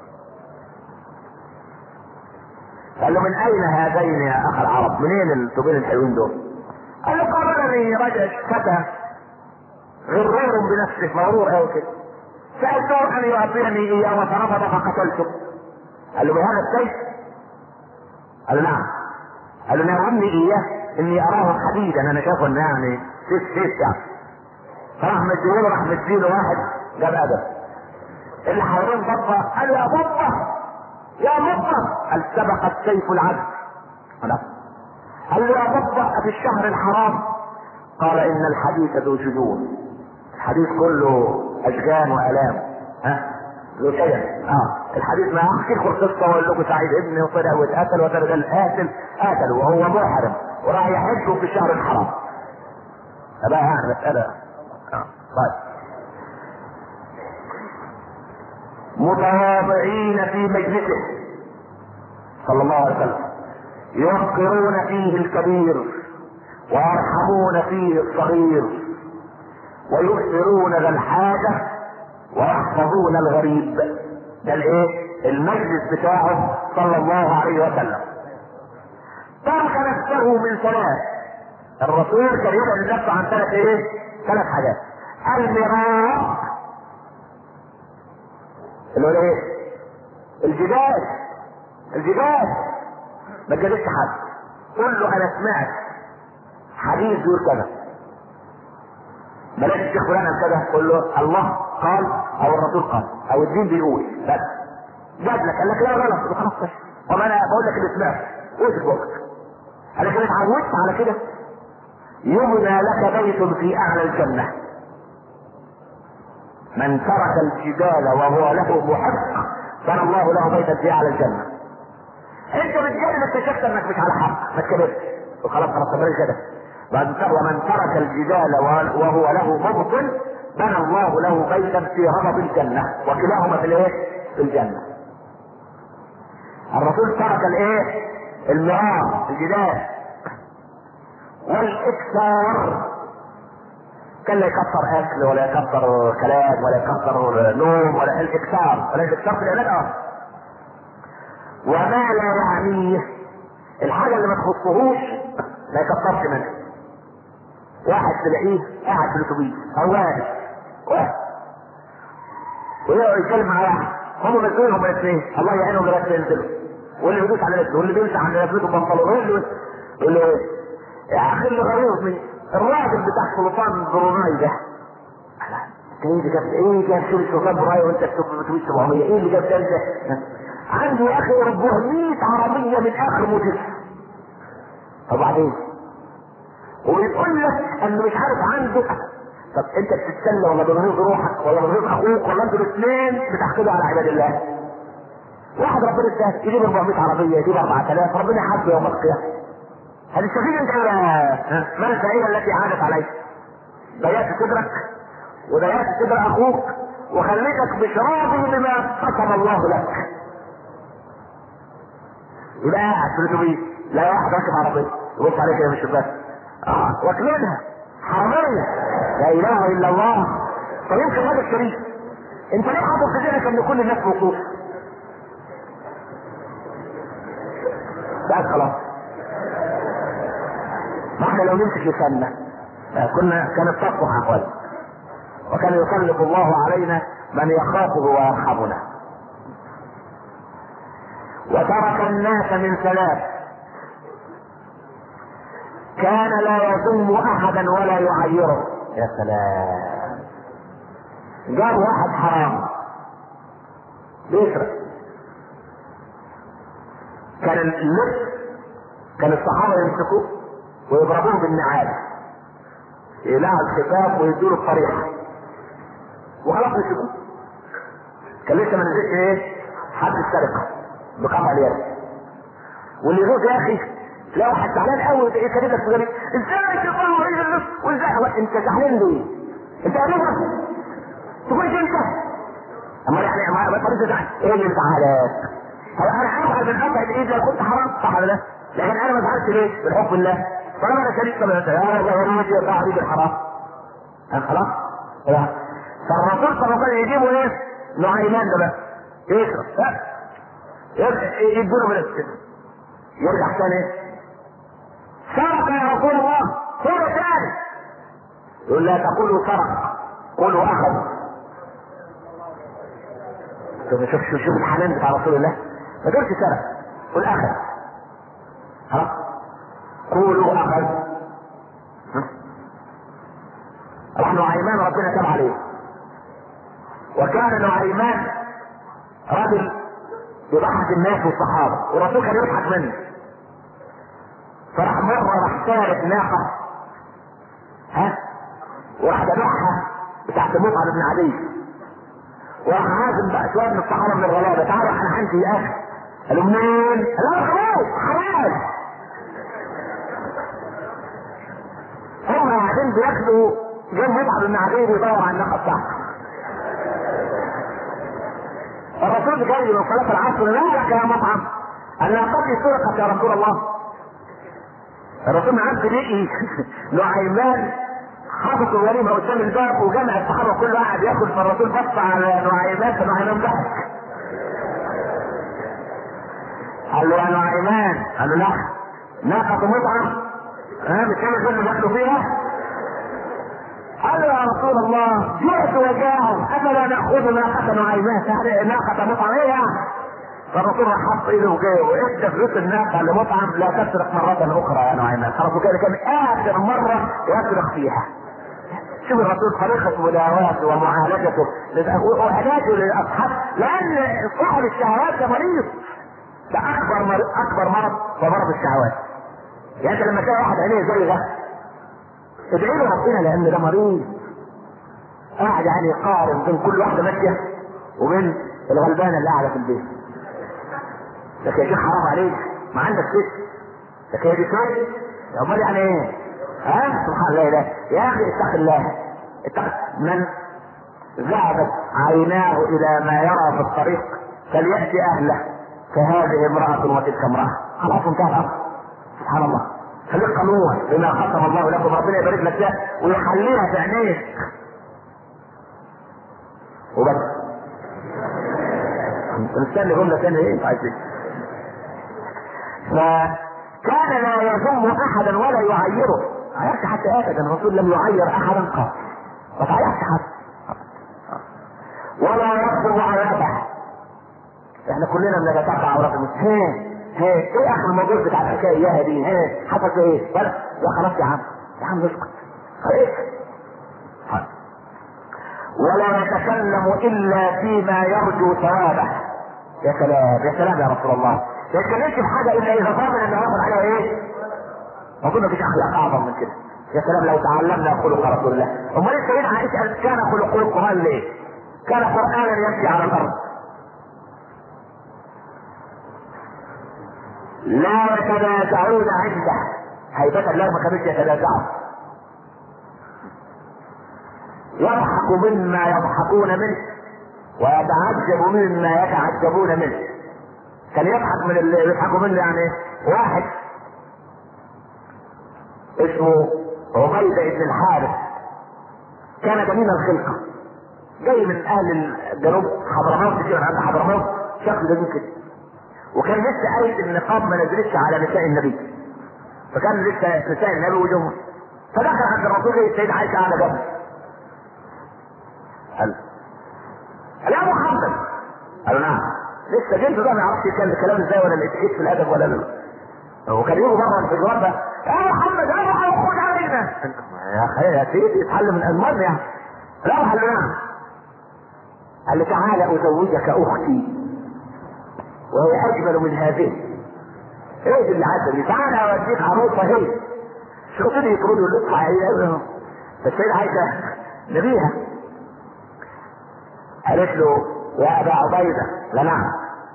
قال له من اين هذين يا اخ العرب؟ منين الثوبين الحلوين دول؟ قال له قابلني رجل فتى غرور بنفسه مغرور قوي كده. سالته ان يعطيني اياه فرفض فقتلته. قال له بهذا السيف؟ قال له نعم. قال له ناولني اياه اني اراه حديدا انا شايفه انه يعني سيف يعني. فراح مديله راح مديله واحد جاب ادب. اللي حوالين بطه قال له يا بطه يا بطه. قال سبق السيف العدل. قال له يا بطه في الشهر الحرام قال ان الحديث ذو شجون، الحديث كله اشجان والام، ذو شجن. الحديث ما احكي لكم قصه واقول لكم سعيد ابني وطلع واتقتل وتبدل القاتل قتله وهو محرم وراح يحج في الشهر الحرام. فبقى يعني مساله طيب. متواضعين في مجلسه صلى الله عليه وسلم، يوقرون فيه الكبير ويرحمون فيه الصغير، ويؤثرون ذا الحاجة ويحفظون الغريب. ده الايه؟ المجلس بتاعه صلى الله عليه وسلم. ترك نفسه من ثلاث. الرسول كان يبعد نفسه عن ثلاث حاجات. المراء اللي هو ايه؟ الجدال ما تجادلش حد، قول له انا سمعت حديث يقول كذا، بلاش الشيخ فلان كذا، قول له الله قال او الرسول قال او الدين بيقول، بس جادلك قال لك لا غلط خلاص، وما انا بقول لك اللي سمعت وقت وقت. انا كده اتعودت على كده. يبنى لك بيت في اعلى الجنه، من ترك الجدال وهو له محق بنى الله له بيتا في اعلى الجنه. انت بتجادل اكتشفت انك مش على حق، ما تكذبش وخلاص بلاش كده. ومن ترك الجدال وهو له مبطل بنى الله له بيتا في ربض الجنه، وكلاهما في الجنه. الرسول ترك المراء الجدال والاكثار، كان لا يكثر اكل ولا يكثر كلام ولا يكثر نوم ولا الاكثار في العلاج. وما لا يعنيه، الحاجه اللي ما تخصهوش ما يكثرش منها. واحد تلاقيه قاعد في الاتوبيس او واحد ويقعد يتكلم مع واحد، هم مسؤولين الاثنين الله يعينهم لغايه ما ينزلوا، واللي بيدوس على نفسه واللي بيمسح على نفسه بنطلون، يقول له يا اخي اللي غيظني الراجل بتاع سلطان بروناي ده. ايه جاب سيره سلطان بروناي وانت بتقول 700؟ ايه اللي جاب ده؟ عنده يا اخي 400 عربيه من اخر موتيف. وبعدين ويقول لك انه مش عارف عنده. طب انت بتتسلى ولا بتغيظ روحك ولا بتغيظ اخوك ولا انتوا الاثنين بتحقدوا على عباد الله؟ واحد ربنا اداه يجيب 400 عربيه يجيب 4000، ربنا يحاسبه يوم القيامه. هتستفيد انت ما الفائده التي عادت عليك؟ ضيعت صدرك وضيعت صدر اخوك وخليتك مش راضي بما قسم الله لك. يبقى قاعد في الاتوبيس لا واحد راكب عربيه يبص عليك يا مش بس واكلينها حراميه، لا اله الا الله. طب يمكن هذا الشريف انت ليه حاطط في ذهنك ان كل الناس وقوف؟ بقى خلاص، ما احنا لو نمسك لساننا كانت تصلح احوالنا، وكان يسلط الله علينا من يخافه ويرحمنا. وترك الناس من ثلاث، كان لا يذم احدا ولا يعيره. يا سلام، جاب واحد حرام بيسرق، كان اللص كان الصحابه يمسكوه ويضربوه بالنعال، يقلعوا الخفاف ويدوا الطريحه وخلاص يمسكوه. كان لسه ما نزلش حد السرقه بقطع اليد. واللي يقول يا اخي لا واحد زعلان قوي كلمتك في غريب، ازاي تطلع رئيس اللص وازاي انت زعلان ليه؟ انت قريبك تقول انت اما يعني ما تقولش زعل. ايه اللي زعلك؟ انا هزعل من قطع الايد لو كنت حرام صح ولا لا؟ لكن انا ما زعلتش ليه؟ بالحب الله طالما انا شريك يا الله يا صاحبي بالحرام خلاص. فالرسول صلى الله عليه وسلم يجيبوا نوعيمان ده بس يشرب يدوله من السن يرجع ثاني سرق يا رسول الله صورة ثاني يقول لا تقولوا سرق قولوا اخذ. شوف الحنان بتاع رسول الله، ما تقولش سرق قول اخذ. خلاص قولوا اخذ. راح نعيمان ربنا تاب عليه، وكان نعيمان رجل يضحك الناس والصحابه والرسول كان يضحك منه. فراح مره راح سارق ناقه وراح ذبحها بتاعت مطعم بن عدي، وراح عازم بقى شويه من الصحابه من الغلابه، تعالوا انا عندي اكل. قالوا منين؟ قالوا خلاص حلال. هم قاعدين بياكلوا، جه مطعم بن عدي بيدور على الناقه بتاعته. الرسول جاي من صلاه العصر، لا لك يا مطعم الناقتي سرقت يا رسول الله. الرسول معاه صديقي نعيمان حاطط الوليمه قدام الباب وجمع الصحابه كل واحد ياكل، فالرسول بص على نعيمان فنعيمان ضحك. قال له يا نعيمان، قال له لا ناقه مطعم مش كده اللي بياكلوا فيها؟ قال له يا رسول الله جئت وجاهم افلا ناخذ ناقه نعيمان؟ يعني ناقه مطعم ايه يعني؟ فالرسول راح حط ايده وجايه وادى فلوس الناقه لمطعم لا تسرق مره اخرى يا نعيمان. خلاص كده كان اخر مره يسرق فيها. شوف الرسول طريقه مداواته ومعالجته وعلاجه للاصحاب، لان صاحب الشهوات ده مريض، ده اكبر مرض هو مرض الشهوات. يعني انت لما تلاقي واحد عينيه زي ده ادعي له ربنا، لان ده مريض قاعد يعني يقارن بين كل واحده ماشيه وبين الغلبانه اللي قاعده في البيت. لكن يا شيخ حرام عليك، ما عندك ست، لكن هي دي ست، امال يعني ايه؟ سبحان الله. لا يا اخي اتق الله، من ذهبت عيناه الى ما يرى في الطريق فليأتي اهله، فهذه امرأة وتلك امرأة. خلاص انتهى الامر. سبحان الله. خليك قنوع بما ختم الله لكم، ربنا يبارك لك ده ويحليها في عينيك وبس. نستنى جملة ثانية ايه عايزين. فكان لا يذم احدا ولا يعيره، عيرت حتى ابدا، الرسول لم يعير احدا قط، ما تعيرش حد، ولا يكتب عورته. احنا كلنا بنتتبع عورات المسلمين. ايه اخر الموضوع بتاع الحكايه اياها دي؟ حصل في ايه؟ ولا يا خلاص يا عم اسكت. ولا يتكلم الا فيما يرجو ثوابه. يا سلام يا سلام يا رسول الله، ما يتكلمش بحاجه الا اذا ضامن انه ياخذ عليها ايه؟ اظن مفيش اخلاق اعظم من كده. يا سلام لو تعلمنا خلق رسول الله. امال السيدة عائشه كان خلق القران ليه؟ كان قرانا يمشي على الارض، لا يتنازعون عنده، هيبة الله ما كانوش يتنازعوا. يضحك مما يضحكون منه ويتعجب مما يتعجبون منه. كان يضحك من اللي يضحكوا منه. يعني واحد اسمه عبيدة بن الحارث كان جميل الخلقة، جاي من اهل الجنوب، حضرموت، كده عند حضرموت، شكله جميل كده، وكان لسه آية النقاب ما نزلتش على نساء النبي، فكان لسه نساء النبي وجوههم. فدخل عند الرسول السيدة عائشة على جنب، قال يا محمد. قالوا نعم. لسه جنبه بقى ما يعرفش يتكلم الكلام ازاي ولا الاتيكيت في الادب ولا لا. هو كان يجي بره في الجواب ده يا محمد يا محمد خد علينا يا اخي يا سيدي يتعلم من المرض يعني. لا قال له نعم. قال له تعالى ازوجك اختي وهي اجمل من هذه. ايه دي اللي عسل؟ تعالى اوديك عروسه هي. شو كده يطردوا اللي يطلع ايه؟ فالسيدة عائشة نبيها قالت له يا ابا عبيدة لا نعم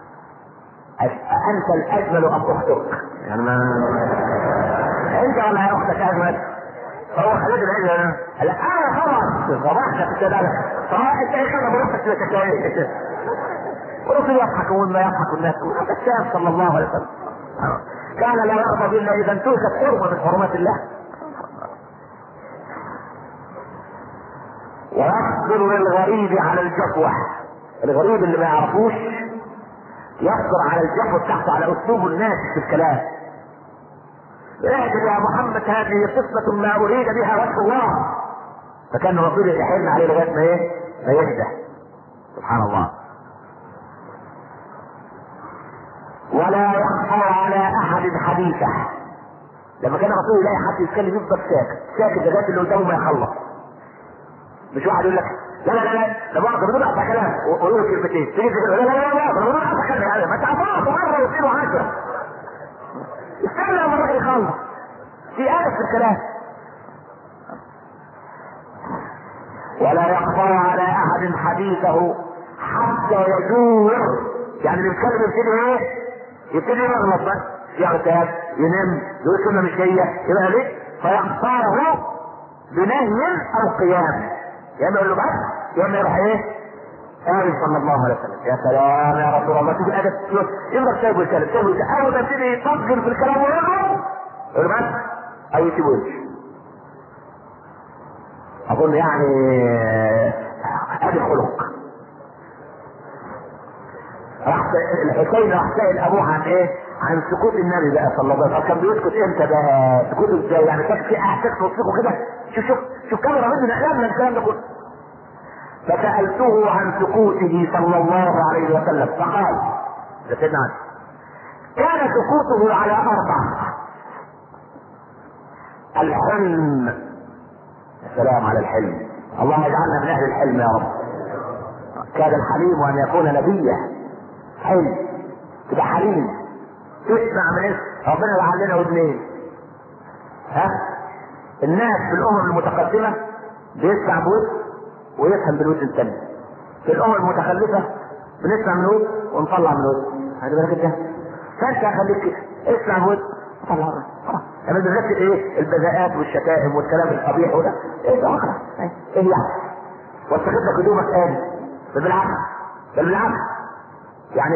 انت الاجمل ام اختك؟ يعني ما انت ولا يا اختك اجمل؟ فهو خليت العجل قال انا خلاص صباحك في كده صباح انت ايه كده بروحك لك ورسول يضحك وما يضحك الناس. هذا الشاب صلى الله عليه وسلم كان لا يرضى الا اذا انتهكت حرمه من حرمات الله. ويصبر للغريب على الجفوة. الغريب اللي ما يعرفوش يصبر على الجفوة بتاعته، على اسلوب الناس في الكلام. اعجب يا محمد هذه قصة ما اريد بها وجه الله. فكان الرسول يحن عليه لغاية ما ايه؟ ما يهدى. سبحان الله. ولا يخفى على احد حديثه. لما كان الرسول يلاقي حد يتكلم يفضل ساكت لغاية اللي قدامه ما يخلص. مش واحد يقول لك لا لا لا لا بعض بدون اقطع كلام وقولوا كلمتين تيجي تقول لا لا لا بدون اقطع كلام. ما تعرفوش مره واثنين وعشرة، استنى لما الراجل يخلص في آلة في الكلام. ولا يقطع على احد حديثه حتى يجور. يعني بيتكلم يبتدي ايه؟ يبتدي يغلط بقى، يغتاب، ينام، يقول كلمه مش هي، يبقى ليه؟ فيقطعه بنهي او قيام. يا اما يقول له بس، يا اما يروح ايه؟ قال صلى الله عليه وسلم يا سلام يا رسول الله، شوف الادب، يفضل سايبه يتكلم، سايبه يتكلم، اول ما يبتدي يطجر في الكلام ويغلط يقول له بس او يسيبه يمشي. اظن يعني ادي خلق. الحسين راح سائل ابوه عن ايه؟ عن سكوت النبي بقى صلى الله عليه وسلم. كان بيسكت امتى بقى؟ سكوته ازاي؟ يعني سكت في احساس وصفه كده. شوف كاميرا من اعلام من الكلام ده كله. فسالته عن سكوته صلى الله عليه وسلم فقال سيدنا علي كان سكوته على 4: الحلم. يا سلام على الحلم، اللهم اجعلنا من اهل الحلم يا رب. كان الحليم ان يكون نبيا. حلم، تبقى حليم، تسمع من اسم ربنا جعل لنا ودنين. الناس في الامم المتقدمه بيسمع بود ويفهم بالود الثاني. في الامم المتخلفه بنسمع من ود ونطلع من ود. هذا بالك انت، فانت خليك كده، اسمع بود وطلع من ود. انا بنركز ايه؟ البذاءات والشتائم والكلام القبيح وده ايه ده؟ خلاص ايه يعني؟ واستخدم لك هدومك قال بالعكس يعني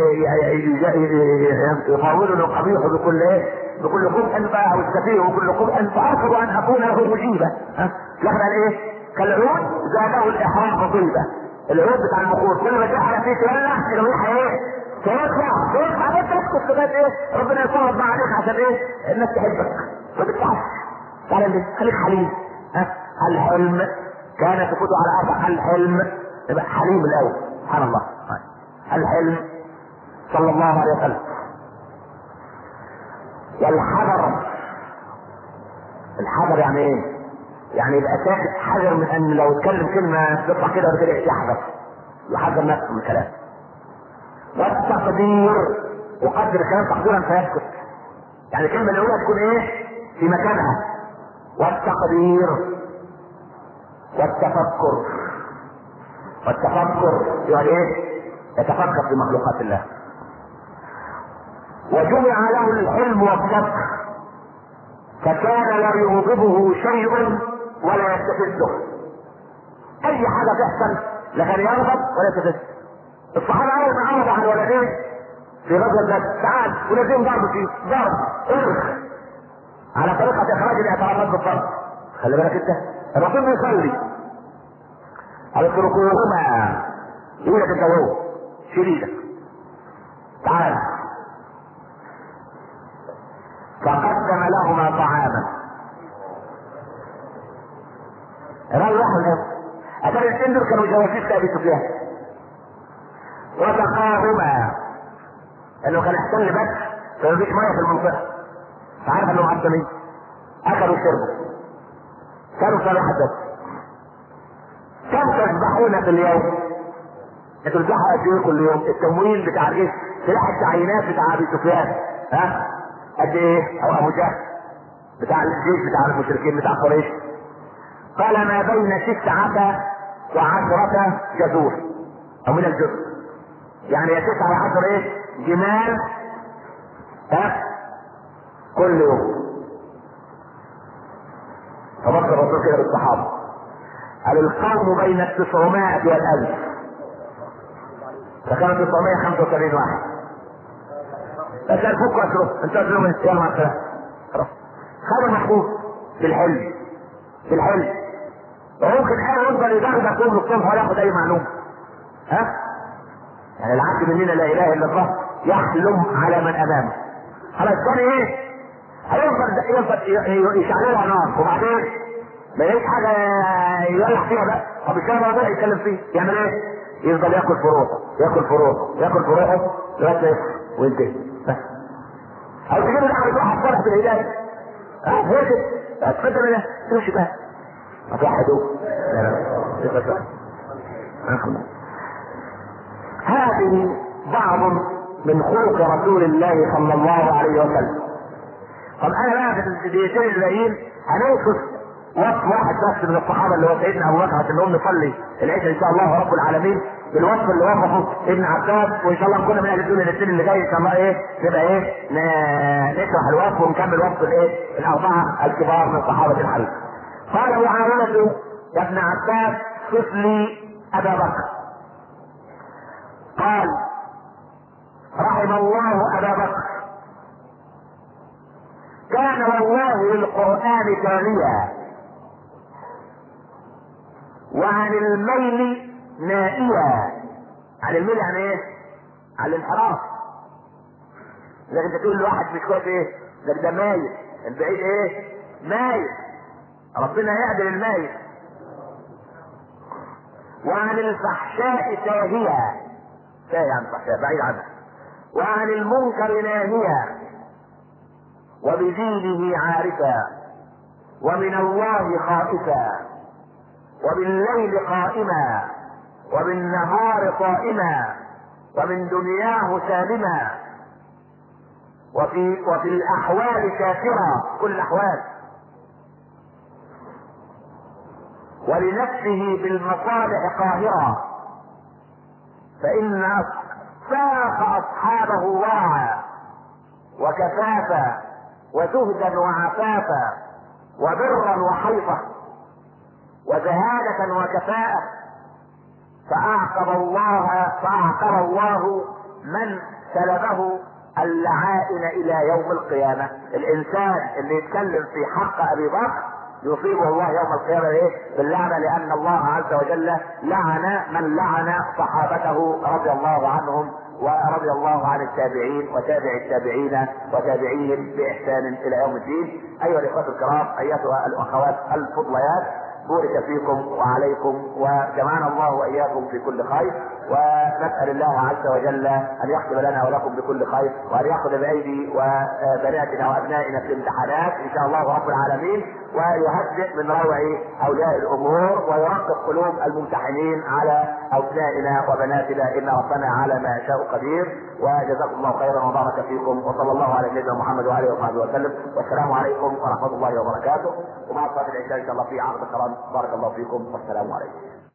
يطاولون القبيح بكل ايه؟ بكل قبح بقى والسفيه وكل قبح فارفض ان اكون له مجيبه. لكن ايه؟ كالعود زاده الاحرام خطيبه. العود بتاع البخور كل ما تحرق فيه تولع الريحه ايه؟ تطلع انت تسكت لغايه ايه؟ ربنا يصوب مع عليك عشان ايه؟ الناس تحبك ما تدفعش. تعالى خليك حليم. الحلم كان سكوته على 4: الحلم، يبقى حليم الاول. سبحان الله. الحلم صلى الله عليه وسلم. والحذر. الحذر يعني ايه؟ يعني يبقى ساكت، حذر من ان لو اتكلم كلمه تطلع كده ولا كده يحذر نفسه من الكلام. والتقدير، يقدر الكلام تقديرا فيسكت. يعني الكلمه اللي يقولها تكون ايه؟ في مكانها. والتقدير. والتفكر يعني ايه؟ يتفكر في مخلوقات الله. وجمع له الحلم والصبر فكان لا يغضبه شيء ولا يستفزه. اي حاجه تحصل لا كان يغضب ولا يستفز. الصحابه اول ما عرضوا عن ولدين في غزوه بدر، تعال ولدين ضرب فيه ضرب ارخ على طريقه اخراج الاعتراضات بالضرب. خلي بالك انت، الرسول بيصلي قال اتركوهما، يقول لك انت وهو شيل ايدك تعال. فقدم لهما طعاما. الراجل راح الهب اتاري الاثنين دول كانوا جواسيس لابي سفيان. وسقاهما انه كان احسن بس فمفيش ميه في المنطقه، فعارف انه معدمين. اكلوا وشربوا، كانوا صالحة بس. كم تذبحون في اليوم؟ انتوا بتذبحوا قد ايه كل يوم؟ التمويل بتاع الايه؟ سلاح التعيينات بتاع ابي سفيان قد ايه؟ او ابو جهل بتاع الجيش بتاع المشركين بتاع قريش. قال ما بين 9 و10 جزور او من الجزر، يعني 9 و10 ايه؟ جمال كل يوم. فبصر الرسول كده بالصحابه قال القوم بين 900 و1000، فكانوا 975 واحد. بس الفوق اسره انت قلت لهم يلا مع السلامه خلاص. خدوا محبوب بالحلم وممكن حاجه يفضل يدغدغ طول الصبح ولا ياخد اي معلومه. يعني العبد مننا لا اله الا الله يحلم على من امامه. خلاص الثاني ايه؟ هيفضل يشعللها نار وبعدين ما يلاقيش حاجه يولع فيها بقى. طب الكلام موضوع يتكلم فيه يعمل ايه؟ يفضل ياكل في روحه لغايه ما يفطر وينتهي. او تجيب الاعمى واحد فرح بالهدايه هيك اتفضل انا تمشي بقى اتوحدوا. هذه بعض من خلق رسول الله صلى الله عليه وسلم. طب انا بقى في الدقيقتين الباقيين هنوصف وصف واحد بس من الصحابه اللي هو سيدنا ابو بكر عشان نقوم نصلي العشاء ان شاء الله رب العالمين بالوصف اللي وصفه ابن عباس، وان شاء الله نكون من اهل الدنيا الاثنين اللي جاي ان شاء الله نبقى نشرح الوصف ونكمل وصف الاربعه الكبار من صحابه الحبيب. قال معاويه يا ابن عباس صف لي ابا بكر. قال رحم الله ابا بكر كان والله للقرآن تاليا وعن الميل نائيا. عن الميل يعني ايه؟ عن الانحراف. لكن انت تقول لواحد مش كويس ايه؟ ده مايل، البعيد ايه؟ مايل. ربنا يعدل المايل. وعن الفحشاء ساهيا، ساهي عن الفحشاء بعيد عنها. وعن المنكر ناهيا وبدينه عارفا ومن الله خائفا وبالليل قائما وبالنهار صائما ومن دنياه سالما وفي الأحوال شاكرا كل الأحوال ولنفسه بالمصالح قاهرا فإن ساق أصحابه ورعا وكفافا وزهدا وعفافا وبرا وحيطة وزهادة وكفاءة فأعقب الله من سلبه اللعائن إلى يوم القيامة. الإنسان اللي يتكلم في حق أبي بكر يصيبه الله يوم القيامة باللعنة، لأن الله عز وجل لعن من لعن صحابته رضي الله عنهم ورضي الله عن التابعين وتابع التابعين وتابعيهم بإحسان إلى يوم الدين. أيها الإخوة الكرام، أيتها الأخوات الفضليات، بورك فيكم وعليكم وجمعنا الله وإياكم في كل خير، ونسأل الله عز وجل أن يختم لنا ولكم بكل خير، وأن يأخذ بأيدي وبناتنا وأبنائنا في الامتحانات إن شاء الله رب العالمين، ويهدئ من روع أولياء الأمور ويرقق قلوب الممتحنين على أبنائنا وبناتنا، إن ربنا على ما يشاء قدير. وجزاكم الله خيرا وبارك فيكم، وصلى الله على سيدنا محمد وآله وصحبه وسلم، والسلام عليكم ورحمة الله وبركاته. ومع صلاة العشاء إن شاء الله في عقد الكرام. بارك الله فيكم والسلام عليكم.